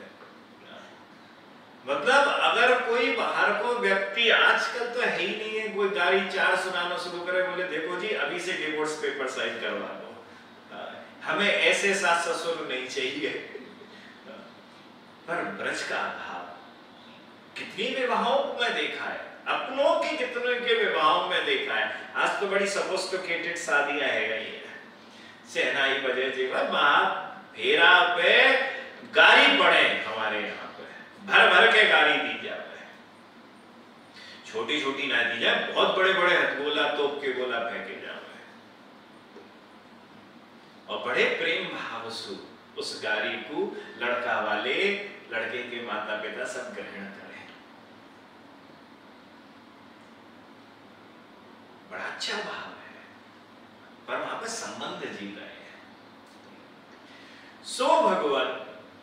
मतलब अगर कोई बाहर को व्यक्ति आजकल तो है ही नहीं है, कोई गाड़ी चार सुनाना शुरू करे, बोले देखो जी अभी से डिवोर्स पेपर साइन करवा दो, हमें ऐसे सास ससुर नहीं चाहिए। पर ब्रज का भाव कितनी विवाहों में देखा है, अपनों की कितने के विवाहों में देखा है। आज तो बड़ी सोफिस्टिकेटेड शादियां है गई है, सहनाई बजे जीवन महा फेरा पे गाड़ी पड़े हमारे यहाँ पे भर भर के गाड़ी दी जाए, छोटी छोटी ना दी जाए, बहुत बड़े बड़े हथगोला तोप के गोला फेंके जाए और बड़े प्रेम भाव से उस गाड़ी को लड़का वाले लड़के के माता पिता सब ग्रहण करें। बड़ा अच्छा भाव है, पर वहां पर संबंध जी रहे हैं। सो भगवान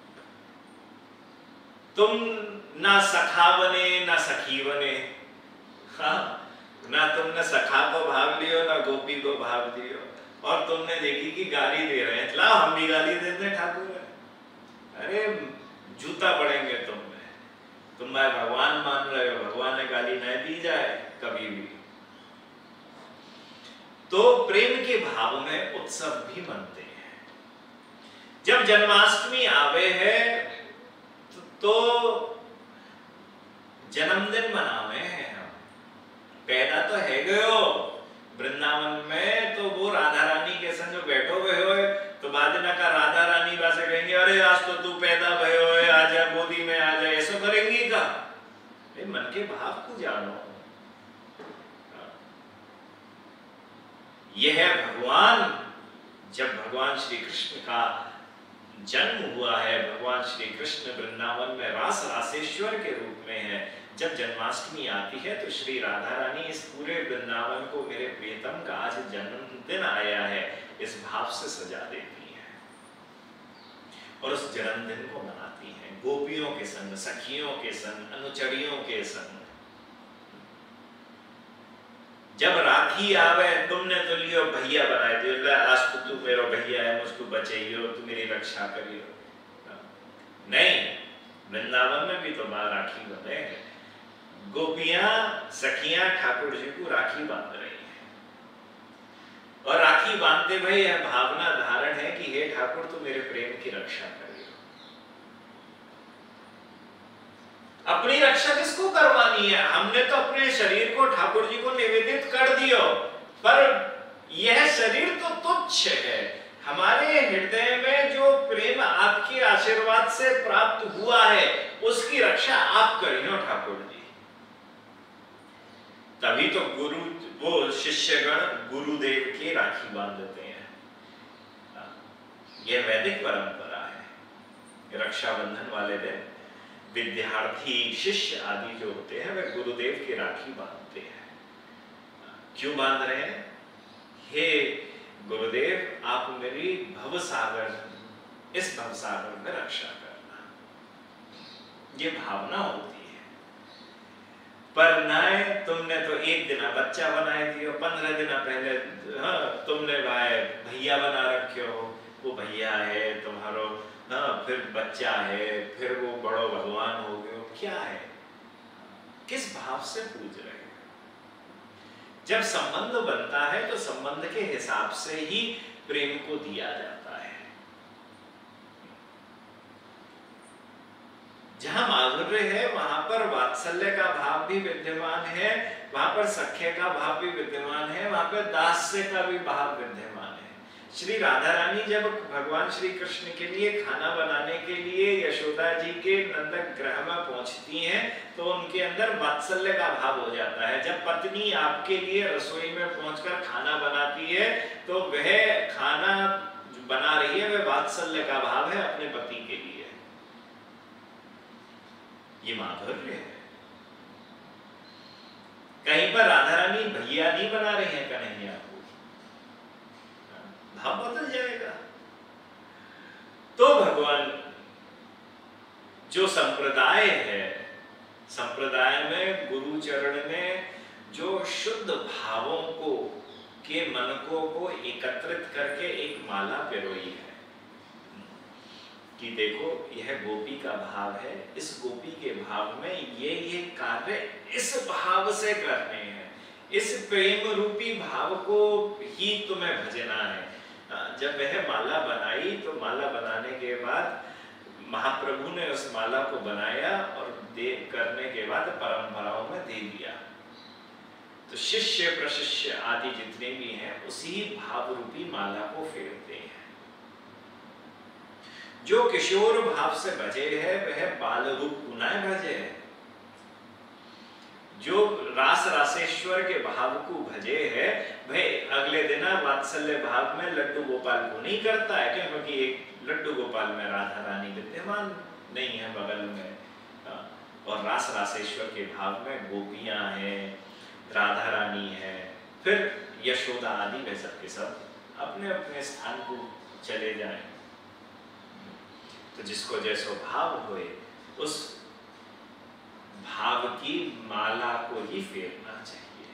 तुम ना सखा बने ना सखी बने, हाँ, ना तुमने सखा को भाव लियो ना गोपी को भाव दियो, और तुमने देखी कि गाली दे रहे हैं, लाओ हम भी गाली देते हैं ठाकुर। अरे जूता पड़ेंगे तुम में, तुम भाई भगवान मान रहे हो, भगवान ने गाली नहीं दी जाए कभी भी। तो प्रेम के भाव में उत्सव भी मनते हैं। जब जन्माष्टमी आवे है तो जन्मदिन मनावे हैं हम, पैदा तो है गयो वृंदावन में, तो वो राधा रानी के संग जो बैठो हुए हो तो बादना का राधा रानी वासे कहेंगे अरे आज तो तू पैदा भयो है, आजा गोदी में आ जा, ऐसा करेंगे का? मन के भाव को जानो। यह है भगवान, जब भगवान श्री कृष्ण का जन्म हुआ है, भगवान श्री कृष्ण वृंदावन में रास रासेश्वर के रूप में है। जब जन्माष्टमी आती है तो श्री राधा रानी इस पूरे वृंदावन को मेरे प्रियतम का आज जन्मदिन आया है इस भाव से सजा देती है और उस जन्मदिन को मनाती हैं गोपियों के संग, सखियों के संग, अनुचरियों के संग। जब राखी आवे तुमने तो लियो भैया बनाए दियो, आज तो तू मेरा भैया है, मुझको बचाइयो, तू मेरी रक्षा करियो। नहीं, वृंदावन में भी तो मां राखी बंधे हैं, गोपियां सखियां ठाकुर जी को राखी बांध रही हैं और राखी बांधते भाई यह भावना धारण है कि हे ठाकुर तू मेरे प्रेम की रक्षा करियो। अपनी रक्षा किसको करवानी है? हमने तो अपने शरीर को ठाकुर जी को निवेदित कर दियो, पर यह शरीर तो तुच्छ है। हमारे हृदय में जो प्रेम आपके आशीर्वाद से प्राप्त हुआ है उसकी रक्षा आप करियो ठाकुर जी। तभी तो गुरु वो शिष्यगण गुरुदेव की राखी बांधते हैं। यह वैदिक परंपरा है। रक्षाबंधन वाले दिन विद्यार्थी शिष्य आदि जो होते हैं वे गुरुदेव की राखी बांधते हैं। क्यों बांध रहे हैं? हे गुरुदेव, आप मेरी भवसागर, इस भवसागर में रक्षा करना, ये भावना होती है। पर नाय तुमने तो एक दिन बच्चा बनाए दियो, पंद्रह दिन पहले हाँ, तुमने भाई भैया बना रखे हो, वो भैया है तुम्हारो, हाँ, फिर बच्चा है, फिर वो बड़ो भगवान हो गए। क्या है? किस भाव से पूज रहे हैं? जब संबंध बनता है तो संबंध के हिसाब से ही प्रेम को दिया जाता है। जहां माधुर्य है वहां पर वात्सल्य का भाव भी विद्यमान है, वहां पर सख्य का भाव भी विद्यमान है, वहां पर दास्य का भी भाव विद्यमान है। श्री राधा रानी जब भगवान श्री कृष्ण के लिए खाना बनाने के लिए यशोदा जी के नंदक गृह में पहुंचती हैं तो उनके अंदर वात्सल्य का भाव हो जाता है। जब पत्नी आपके लिए रसोई में पहुंचकर खाना बनाती है तो वह खाना बना रही है, वह वात्सल्य का भाव है अपने पति के लिए। ये माधुर्य है। कहीं पर राधा रानी भैया नहीं बना रही है कन्हैया को, भाव बदल जाएगा। तो भगवान जो संप्रदाय है, संप्रदाय में गुरु चरण में जो शुद्ध भावों को के मनकों को एकत्रित करके एक माला पिरोई है कि देखो यह गोपी का भाव है, इस गोपी के भाव में ये ये कार्य इस भाव से करने हैं, इस प्रेम रूपी भाव को ही तुम्हें भजना है। जब वह माला बनाई तो माला बनाने के बाद महाप्रभु ने उस माला को बनाया और दे करने के बाद परंपराओं में दे दिया। तो शिष्य प्रशिष्य आदि जितने भी हैं उसी भाव रूपी माला को फेरते हैं। जो किशोर भाव से भजे है वह बाल रूप पुनः भजे है। जो रास रासेश्वर के भाव को भजे है वह अगले दिन वात्सल्य भाव में लड्डू गोपाल को नहीं करता है, क्योंकि एक लड्डू गोपाल में राधा रानी विद्यमान नहीं है बगल में, और रास रासेश्वर के भाव में गोपियां हैं, राधा रानी है, फिर यशोदा आदि वे सब के सब अपने अपने स्थान को चले जाएं। तो जिसको जैसो भाव होए उस भाव की माला को ही फेरना चाहिए।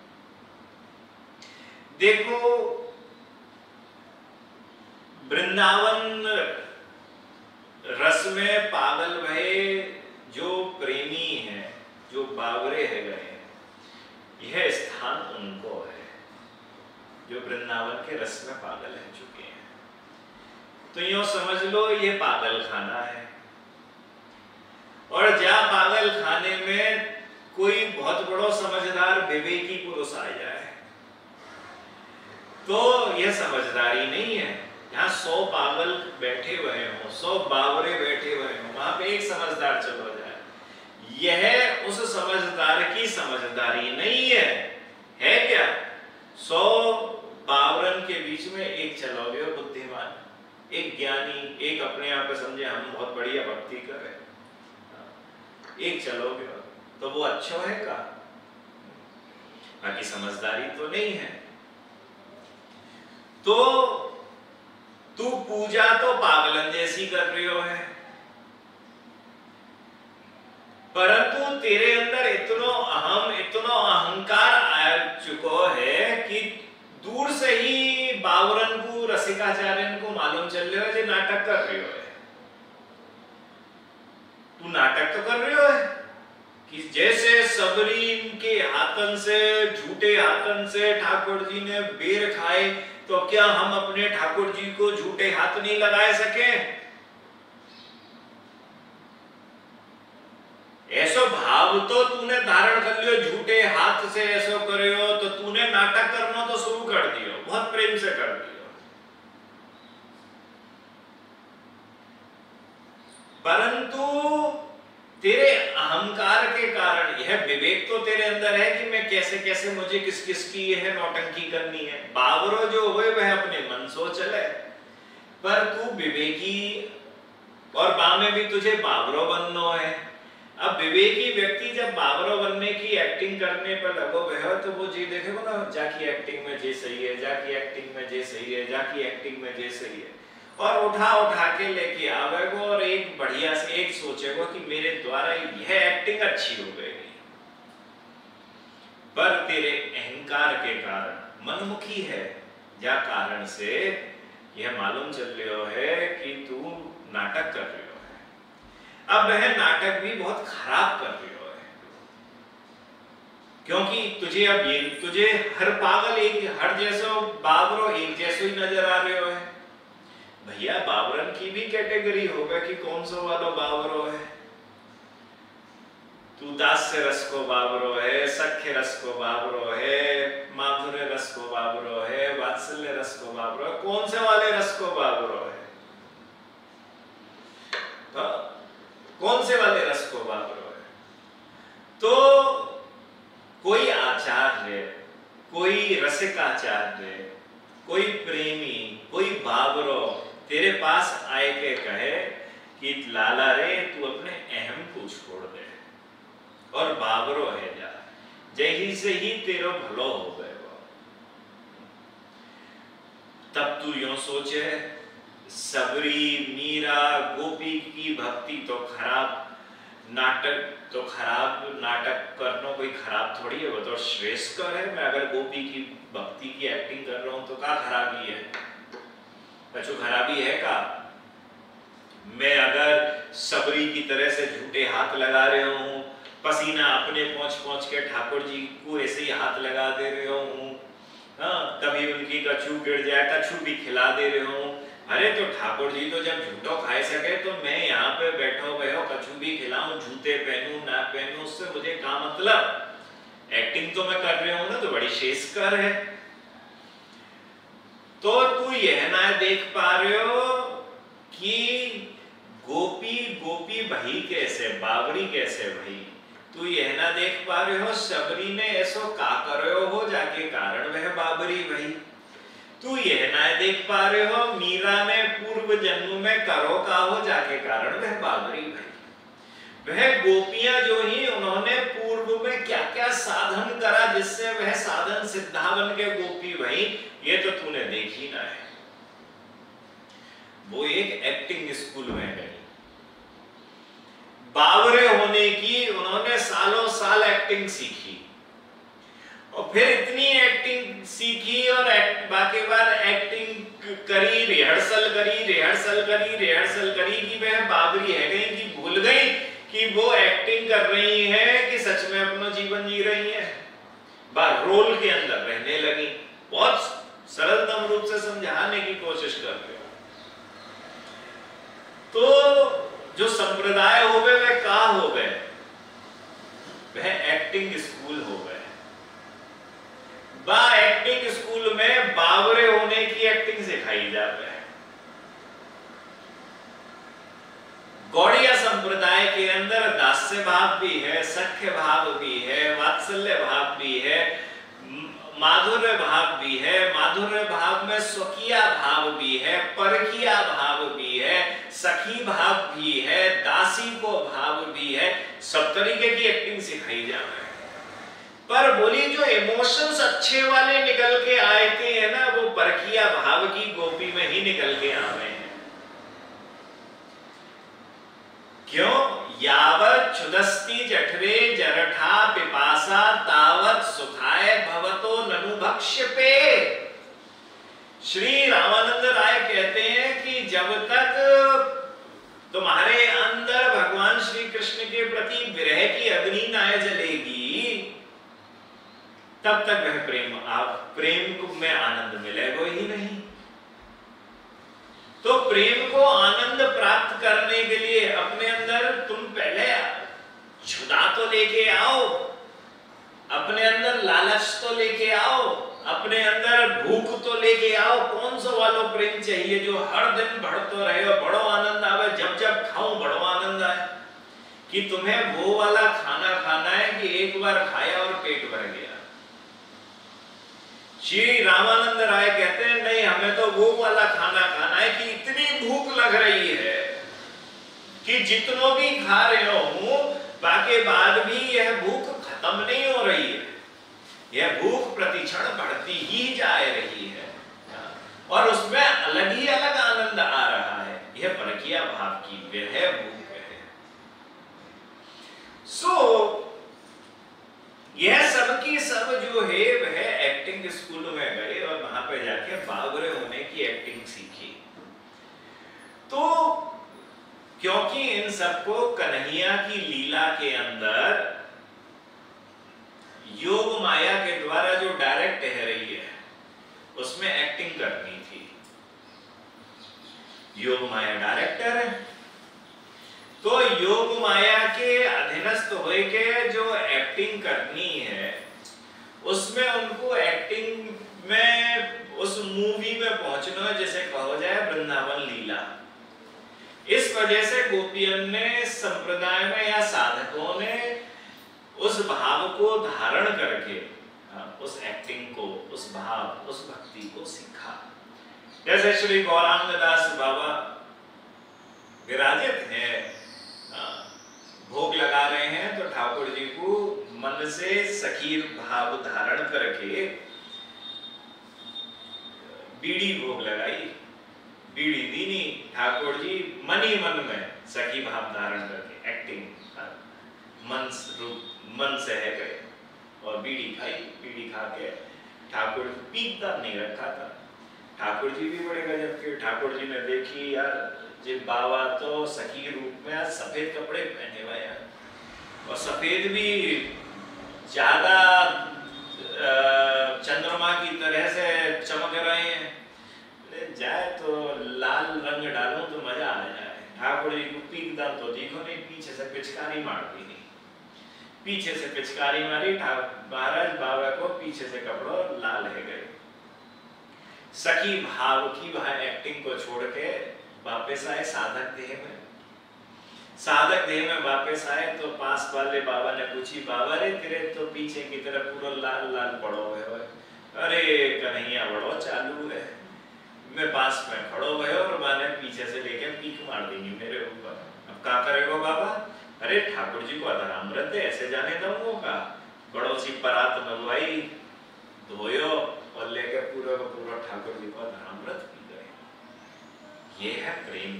देखो वृंदावन रस में पागल भये जो प्रेमी हैं, जो बावरे है गए, यह स्थान उनको है जो वृंदावन के रस में पागल है चुके हैं। तो यूं समझ लो ये पागल खाना है, और जहां पागल खाने में कोई बहुत बड़ो समझदार विवेकी पुरुष आ जाए तो यह समझदारी नहीं है। यहाँ सौ पागल बैठे हुए हों, सौ बावरे बैठे हुए हों, वहां पे एक समझदार चलो जाए, यह उस समझदार की समझदारी नहीं है। है क्या? सौ बावरन के बीच में एक चलोगे बुद्धिमान, एक ज्ञानी, एक अपने आप पे समझे हम बहुत बढ़िया भक्ति कर रहे, एक चलोगे तो वो अच्छा है का? बाकी समझदारी तो नहीं है। तो तू पूजा तो पागलन जैसी कर रही हो है, परंतु तेरे अंदर इतना अहम, इतना अहंकार आ चुको है कि दूर से ही बावरन को, रसिकाचार्यन को मालूम चल रहा है जो नाटक कर रही हो है। तू नाटक तो कर रही हो है कि जैसे सबरी के हाथन से, झूठे हाथन से ठाकुर जी ने बेर खाए, तो क्या हम अपने ठाकुर जी को झूठे हाथ नहीं लगाए सके? ऐसा परंतु तेरे अहंकार के कारण, यह विवेक तो तेरे अंदर है कि मैं कैसे कैसे मुझे किस किस की यह नौटंकी करनी है, बाबरो जो हुए वह अपने मन सो चले, पर तू विवेकी और बा में भी तुझे बाबरो बनना है। अब विवेकी व्यक्ति जब बाबरो बनने की एक्टिंग करने पर लगो वह तो वो जी देखेगा ना, जाकी एक्टिंग में जे सही है, जाकी एक्टिंग में जे सही है, जाकी एक्टिंग में जे सही है, और उठा उठा के लेके आवेगो और एक बढ़िया से एक सोचेगो कि मेरे द्वारा यह एक्टिंग अच्छी हो गई, पर तेरे अहंकार के कारण मनमुखी है, या कारण से यह मालूम चल रहा है कि तू नाटक कर रहे हो है। अब वह नाटक भी बहुत खराब कर रहे हो है, क्योंकि तुझे अब ये तुझे हर पागल एक हर जैसो बाबरो एक जैसो ही नजर आ रहे हो है। भैया बाबरन की भी कैटेगरी होगा कि कौन सा वाला बाबरो है। तू दास्य रस को बाबरो है, सख्य रस को बाबरो है, माधुर्य रस को बाबरो है, वात्सल्य रस को बाबरो है, कौन से वाले रस को बाबरो है? तो कौन से वाले रस को बाबरो है? तो कोई आचार्य, कोई रसिक आचार्य, कोई प्रेमी, कोई बाबरो तेरे पास आए के कहे कि लाला रे तू अपने अहम को छोड़ दे और बाबरो है जा, जही से ही तेरो भलो हो गए वो। तब तू यूं सोचे, सबरी, मीरा, गोपी की भक्ति तो खराब, नाटक तो खराब, नाटक करना कोई खराब थोड़ी है, वो तो श्रेष्ठकर है। मैं अगर गोपी की भक्ति की एक्टिंग कर रहा हूं तो क्या खराबी है? कुछ खराबी है का? मैं अगर सबरी की तरह से झूठे हाथ लगा रहे हूं, पसीना अपने पहुंच पहुंच के ठाकुर जी को ऐसे ही हाथ लगा दे रहे हूं, हाँ, कभी उनकी कछू गिर जाए, कछू भी खिला दे रहे हूं, अरे तो ठाकुर जी तो जब झूठो खाए सके तो मैं यहाँ पे बैठो बैठो कछू भी खिलाऊं, जूते पहनूं ना पहनूं, उससे मुझे क्या मतलब? एक्टिंग तो मैं कर रहा हूं ना, तो बड़ी शेषकर है। तो तू यह ना देख पा रहे हो कि गोपी गोपी भई कैसे, बावरी कैसे भई? तू यह ना देख पा रहे हो सबरी ने ऐसो का करो हो जाके कारण वह बाबरी भई? तू यह ना देख पा रहे हो मीरा ने पूर्व जन्म में करो का हो जाके कारण वह बाबरी भई? वह गोपियां जो ही उन्होंने पूर्व में क्या क्या साधन करा जिससे वह साधन सिद्धा बन के गोपी भई, ये तो तूने देखी ना है। वो एक एक्टिंग स्कूल में गई, बावरे होने की उन्होंने सालों साल एक्टिंग सीखी, और फिर इतनी एक्टिंग सीखी और एक्ट, बाकी बार एक्टिंग करी, रिहर्सल करी रिहर्सल करी रिहर्सल करी कि वह बाबरी है गई कि भूल गई कि वो एक्टिंग कर रही है कि सच में अपना जीवन जी रही है, बार रोल के अंदर रहने लगी। बहुत सरलतम रूप से समझाने की कोशिश कर रहे हो। तो जो संप्रदाय हो गए वह का हो गए, वह एक्टिंग स्कूल हो गए। बा एक्टिंग स्कूल में बावरे होने की एक्टिंग सिखाई जाती है। गौड़िया संप्रदाय के अंदर दास्य भाव भी है, सख्य भाव भी है, वात्सल्य भाव भी है, माधुर्य भाव भी है, माधुर्य भाव में स्वकीय भाव भी है, परकीय भाव भी है, सखी भाव भी है, दासी को भाव भी है, सब तरीके की एक्टिंग सिखाई जा रही है। पर बोली जो इमोशंस अच्छे वाले निकल के आए थे है ना, वो परकीय भाव की गोपी में ही निकल के आ रहे हैं। क्यों? यावत क्षुदस्ति जठरे जरठा पिपासा तावत सुखाय भवतो ननु भक्ष्यपे। श्री रामानंद राय कहते हैं कि जब तक तुम्हारे अंदर भगवान श्री कृष्ण के प्रति विरह की अग्नि ना जलेगी तब तक वह प्रेम आप प्रेम में आनंद मिलेगा ही नहीं। तो प्रेम को आनंद प्राप्त करने के लिए अपने अंदर तुम पहले क्षुधा तो लेके आओ, अपने अंदर लालच तो लेके आओ, अपने अंदर भूख तो लेके आओ। कौन सा वाला प्रेम चाहिए जो हर दिन बढ़तो रहे और बड़ो आनंद आवे, जब जब खाऊं बड़ो आनंद कि तुम्हें वो वाला खाना खाना है कि एक बार खाया और पेट भर गया। श्री रामानंद राय कहते हैं नहीं, हमें तो वो वाला खाना खाना है कि इतनी भूख लग रही है कि जितनों भी खा रहे हो बाकी बाद भी यह भूख खत्म नहीं हो रही है, यह भूख प्रतिक्षण बढ़ती ही जा रही है और उसमें अलग ही अलग आनंद आ रहा है। यह परकिया भाव की वह भूख है। सो so, यह सब की सब जो है वह एक्टिंग स्कूल में गए और वहां पे जाके बावरे होने की एक्टिंग सीखी। तो क्योंकि इन सबको कन्हैया की लीला के अंदर योग माया के द्वारा जो डायरेक्ट कह रही है उसमें एक्टिंग करनी थी। योग माया डायरेक्टर है, तो योग माया के अधीनस्थ होए के जो एक्टिंग करनी है उसमें उनको एक्टिंग में उस मूवी में पहुंचना है, जैसे कहा जाए वृंदावन लीला। इस वजह से गोपियन ने संप्रदाय में या साधकों ने उस भाव को धारण करके उस एक्टिंग को, उस भाव, उस भक्ति को सीखा। जैसे श्री गौरांग दास बाबा विराजित हैं, भोग लगा रहे हैं तो ठाकुर जी को मन से सखीर भाव धारण करके बीड़ी भोग लगाई, बीड़ी दीनी, ठाकुर जी मन ही मन में सखी भाव धारण करके एक्टिंग मन रूप मन से है गए और बीड़ी खाई। बीड़ी खा के ठाकुर पीता नहीं रखा था। ठाकुर जी भी बड़े गजब के, ठाकुर जी ने देखी यार जी बाबा तो सखी रूप में आज सफेद कपड़े पहने हुए हैं और सफेद भी ज्यादा चंद्रमा की तरह से चमक रहे हैं, जाए तो लाल रंग डालूं तो मजा आ जाए। ठाकुर जी को पीता तो देखो नहीं, पीछे से पिचकारी मारती नहीं, पीछे से पिचकारी मारी, महाराज बाबा को पीछे से कपड़ों लाल है गए। सखी भाव की वह एक्टिंग को छोड़ के वापस आए साधक देह में। साधक देह में वापस आए तो पास वाले बाबा ने पूछी, बाबा रे तेरे तो पीछे की तरफ पूरा लाल लाल पड़ो है। अरे कन्हैया बड़ो चालू है, मैं पास में खड़ो भयो और मैंने पीछे से लेके पीक मार देंगी मेरे ऊपर। अब क्या करेगा बाबा? अरे ठाकुर जी को अधरामृत है, ऐसे जाने दूंगा का। बड़ो सी परात मंगवाई, धोयो और लेके पूरा का पूरा ठाकुर जी को अधरामृत पी गए। ये है प्रेम।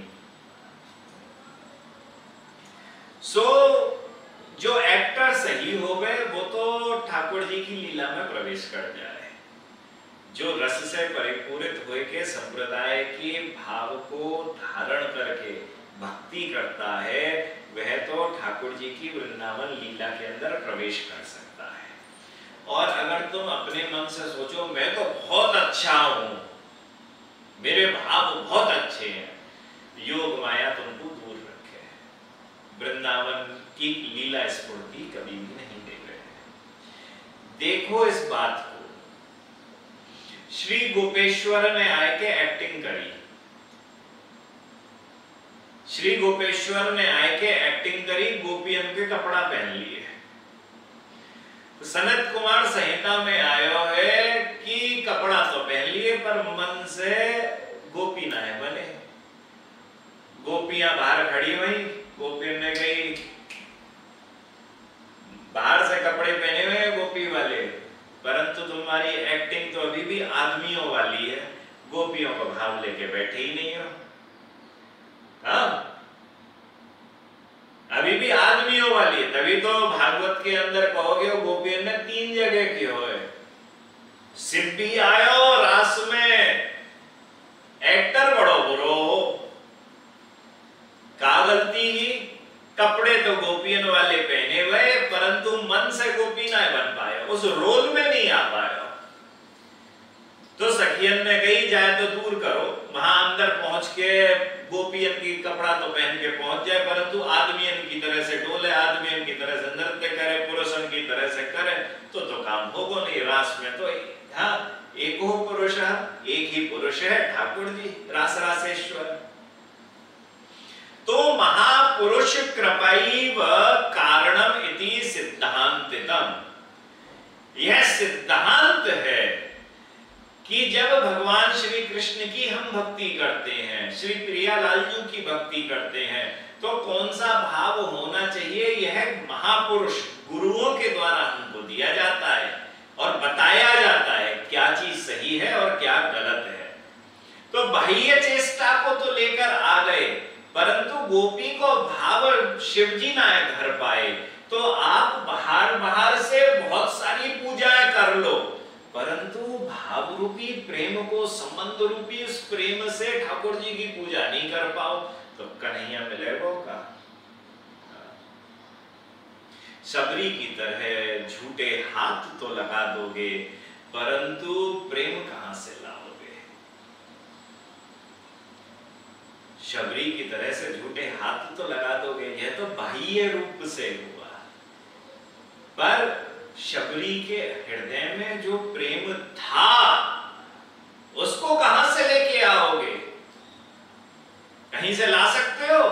सो so, जो एक्टर सही हो गए वो तो ठाकुर जी की लीला में प्रवेश कर जाए। जो रस से परिपूरित हुए के संप्रदाय के भाव को धारण करके भक्ति करता है वह तो ठाकुर जी की वृंदावन लीला के अंदर प्रवेश कर सकता है। और अगर तुम अपने मन से सोचो मैं तो बहुत अच्छा हूं, मेरे भाव बहुत अच्छे हैं, योग माया तुमको दूर रखे, वृंदावन की लीला स्फूर्ति कभी भी नहीं दे रहे। देखो इस बात को, श्री गोपेश्वर ने आके एक्टिंग करी, श्री गोपेश्वर ने आके एक्टिंग करी, गोपियन के कपड़ा पहन लिए। सनत कुमार संहिता में आयो है कि कपड़ा तो पहन लिए पर मन से गोपी ना है बने। गोपियां बाहर खड़ी हुई, गोपियन ने कही बाहर से कपड़े पहने हुए हैं गोपी वाले, परंतु तुम्हारी एक्टिंग तो अभी भी आदमियों वाली है, गोपियों को भाव लेके बैठे ही नहीं हो। हाँ, अभी भी आदमियों वाली है। तभी तो भागवत के अंदर कहोगे वो गोपियों ने तीन जगह की हो है। शिव भी आयो रास में, एक्टर बड़ो बुरो हो, का गलती ही कपड़े तो गोपियन वाले पहने हुए परंतु मन से गोपी ना बन पाए, उस रोल में नहीं आ पाया। तो सखियन ने कही जाए तो दूर करो, वहां अंदर पहुंच के गोपियन की कपड़ा तो पहन के पहुंच जाए परंतु आदमियन की तरह से डोले, आदमियन की तरह से नृत्य करे, पुरुषन की तरह से करे तो तो काम होगा नहीं। रास में तो हाँ एक हो पुरुष, एक ही पुरुष है ठाकुर जी, रास रासेश्वर। तो महापुरुष महापुरुष कृपैव कारणम इति सिद्धांतितम। यह सिद्धांत है कि जब भगवान श्री कृष्ण की हम भक्ति करते हैं, श्री प्रियालाल जी की भक्ति करते हैं, तो कौन सा भाव होना चाहिए, यह महापुरुष गुरुओं के द्वारा हमको दिया जाता है और बताया जाता है क्या चीज सही है और क्या गलत है। तो बाह्य चेष्टा को तो लेकर आ गए, परंतु गोपी को भाव शिवजी ना घर पाए, तो आप बाहर बाहर से बहुत सारी पूजाएं कर लो, परंतु भाव रूपी प्रेम को, संबंध रूपी उस प्रेम से ठाकुर जी की पूजा नहीं कर पाओ, तो कन्हैया मिलेगा का? सबरी की तरह झूठे हाथ तो लगा दोगे, परंतु प्रेम कहां से लाओगे? शबरी की तरह से झूठे हाथ तो लगा दोगे, यह तो बाह्य रूप से हुआ, पर शबरी के हृदय में जो प्रेम था उसको कहां से लेके आओगे? कहीं से ला सकते हो?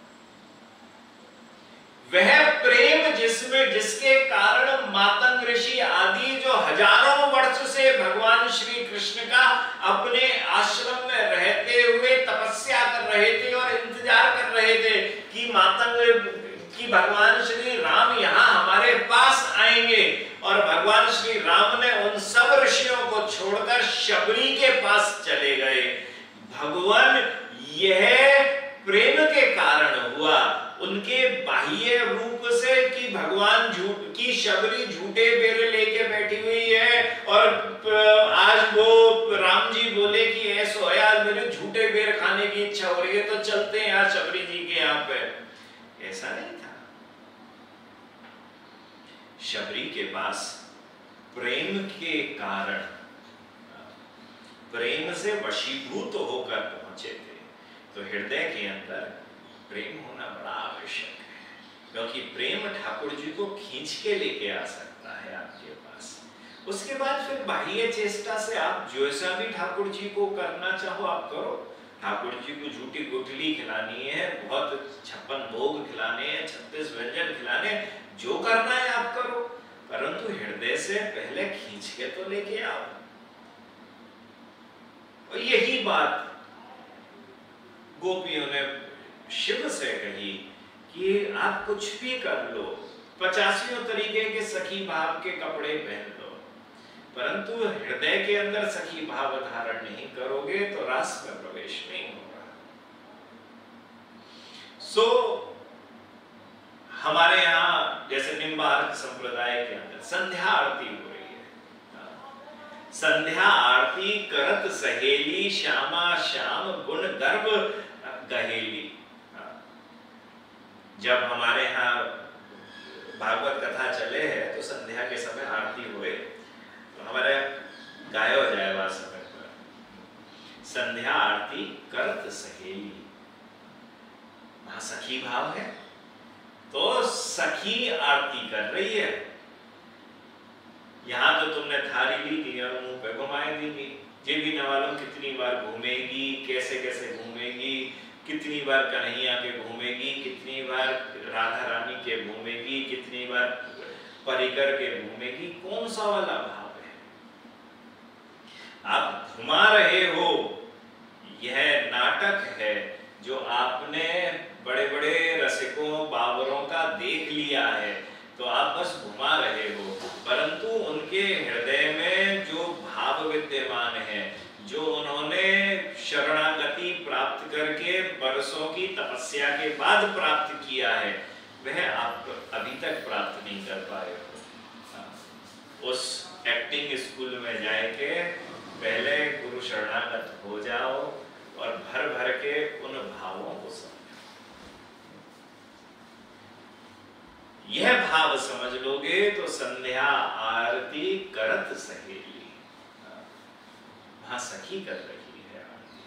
वह प्रेम जिसमें, जिसके कारण मातंग ऋषि आदि जो हजारों वर्ष से भगवान श्री कृष्ण का अपने आश्रम में रहते हुए तपस्या कर रहे थे और इंतजार कर रहे थे कि मातंग कि भगवान श्री राम यहाँ हमारे पास आएंगे, और भगवान श्री राम ने उन सब ऋषियों को छोड़कर शबरी के पास चले गए। भगवान यह प्रेम के कारण हुआ, उनके बाह्य रूप से कि भगवान झूठ की शबरी झूठे बेर लेके बैठी हुई है, और आज वो राम जी बोले कि ऐसा है आज मेरे झूठे बेर खाने की इच्छा हो रही है, तो चलते हैं आज शबरी जी के यहाँ पे। ऐसा नहीं था। शबरी के पास प्रेम के कारण, प्रेम से वशीभूत होकर पहुंचे थे, तो हृदय के अंदर प्रेम होना बड़ा आवश्यक है, क्योंकि प्रेम ठाकुर जी को खींच के लेके आ सकता है आपके पास। उसके बाद फिर बाह्य चेष्टा से आप जैसा भी ठाकुर जी को करना चाहो आप करो। ठाकुर जी को झूठी गुठली खिलानी है, बहुत छप्पन भोग खिलाने हैं, छत्तीस व्यंजन खिलाने, जो करना है आप करो, परंतु हृदय से पहले खींच के तो लेके आओ। और यही बात गोपियों ने शिव से कही कि आप कुछ भी कर लो, पचासियों तरीके के सखी भाव के कपड़े पहन लो, परंतु हृदय के अंदर सखी भाव धारण नहीं करोगे तो रास में प्रवेश नहीं होगा। सो हमारे यहाँ जैसे निम्बार्क संप्रदाय के अंदर संध्या आरती हो रही है, संध्या आरती करत सहेली श्यामा श्याम गुण गर्भ गहेली। जब हमारे यहाँ भागवत कथा चले है तो संध्या के समय आरती हुए तो हमारे गायो जाए वह समय पर संध्या आरती करत सहेली, वहां सखी भाव है, तो सखी आरती कर रही है। यहां तो तुमने थारी ली थी और मुंह पे घुमाए देंगी, ये भी न मालूम कितनी बार घूमेगी, कैसे कैसे घूमेगी, कितनी बार कन्हैया के घूमेगी, कितनी बार राधा रानी के घूमेगी, कितनी बार परिकर के घूमेगी, कौन सा वाला भाव है? आप घुमा रहे हो, यह नाटक है जो आपने बड़े बड़े रसिकों बाबरों का देख लिया है, तो आप बस घुमा रहे हो, परंतु उनके हृदय में जो भाव विद्यमान है, जो उन्होंने शरणागति प्राप्त करके बरसों की तपस्या के बाद प्राप्त किया है, वह आप अभी तक प्राप्त नहीं कर पाए हो। उस एक्टिंग स्कूल में जाके पहले गुरु शरणागत हो जाओ और भर भर के उन भावों को समझो। यह भाव समझ लोगे तो संध्या आरती करत सहेली, वहां सखी कर रही है आरती।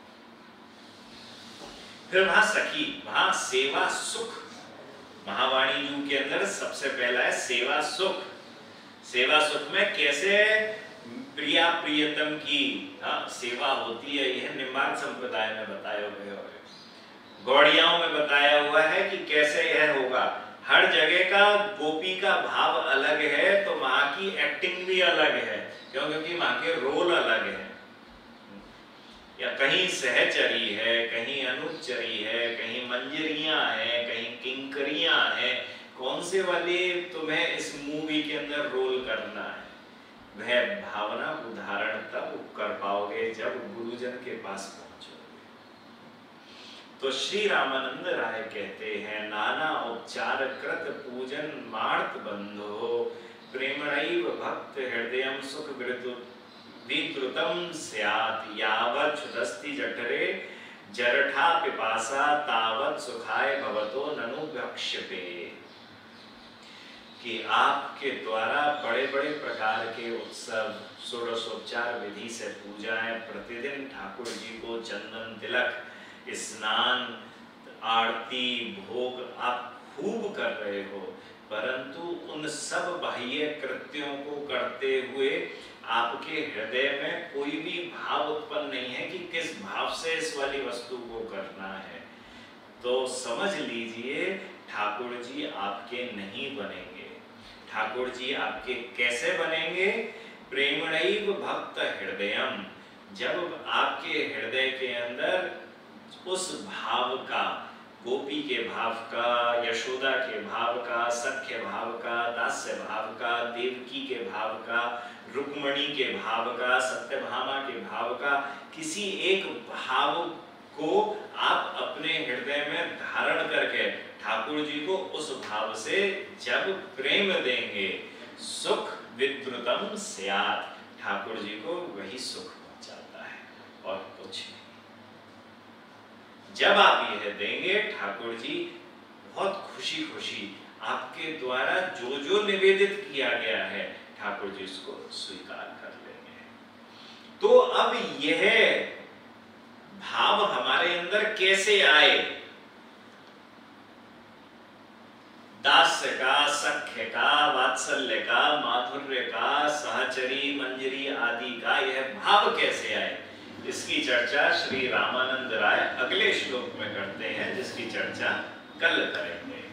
फिर वहां सखी, वहां सेवा सुख, महावाणी जी के अंदर सबसे पहला है सेवा सुख। सेवा सुख में कैसे प्रिया प्रियतम की हाँ सेवा होती है, यह निम्बार्क संप्रदाय में बताया गया है। गौड़ियाओं में बताया हुआ है कि कैसे यह होगा। हर जगह का गोपी का भाव अलग है, तो वहां की एक्टिंग भी अलग है, क्यों? क्योंकि वहां के रोल अलग है। या कहीं सहचरी है, कहीं अनुचरी है, कहीं मंजरियां हैं, कहीं किंकरियां हैं। कौन से वाले तुम्हें इस मूवी के अंदर रोल करना है, वह भावना को धारण तब कर पाओगे जब गुरुजन के पास पहुंचोगे। तो श्री रामानंद राय कहते हैं, नाना उपचार कृत पूजन मार्त बंधो प्रेमणैव भक्त हृदयम सुख विद्रुतम स्यात् यावत् क्षुदस्ति जठरे जरठा पिपासा तावत् सुखाय भवतो ननु भक्ष्यते। कि आपके द्वारा बड़े बड़े प्रकार के उत्सव, षोडशोपचार विधि से पूजाएं, प्रतिदिन ठाकुर जी को चंदन तिलक, स्नान, आरती, भोग आप खूब कर रहे हो, परंतु उन सब बाह्य कृत्यों को करते हुए आपके हृदय में कोई भी भाव उत्पन्न नहीं है कि किस भाव से इस वाली वस्तु को करना है। तो समझ लीजिए ठाकुर जी आपके नहीं बनेंगे। ठाकुर जी आपके कैसे बनेंगे? प्रेमणैव भक्त हृदयम, जब आपके हृदय के अंदर उस भाव का, गोपी के भाव का, यशोदा के भाव का, सख्य भाव का, दास्य भाव का, देवकी के भाव का, रुक्मणी के भाव का, सत्यभामा के भाव का, किसी एक भाव को आप अपने हृदय में धारण करके ठाकुर जी को उस भाव से जब प्रेम देंगे, सुख विद्रुतम स्यात्, ठाकुर जी को वही सुख पहुंचाता है और कुछ नहीं। जब आप यह देंगे, ठाकुर जी बहुत खुशी खुशी आपके द्वारा जो जो निवेदित किया गया है, ठाकुर जी इसको स्वीकार कर लेंगे। तो अब यह भाव हमारे अंदर कैसे आए? दास्य का, सख्य का, वात्सल्य का, माधुर्य का, सहचरी, मंजरी आदि का यह भाव कैसे आए, इसकी चर्चा श्री रामानंद राय अगले श्लोक में करते हैं, जिसकी चर्चा कल करेंगे।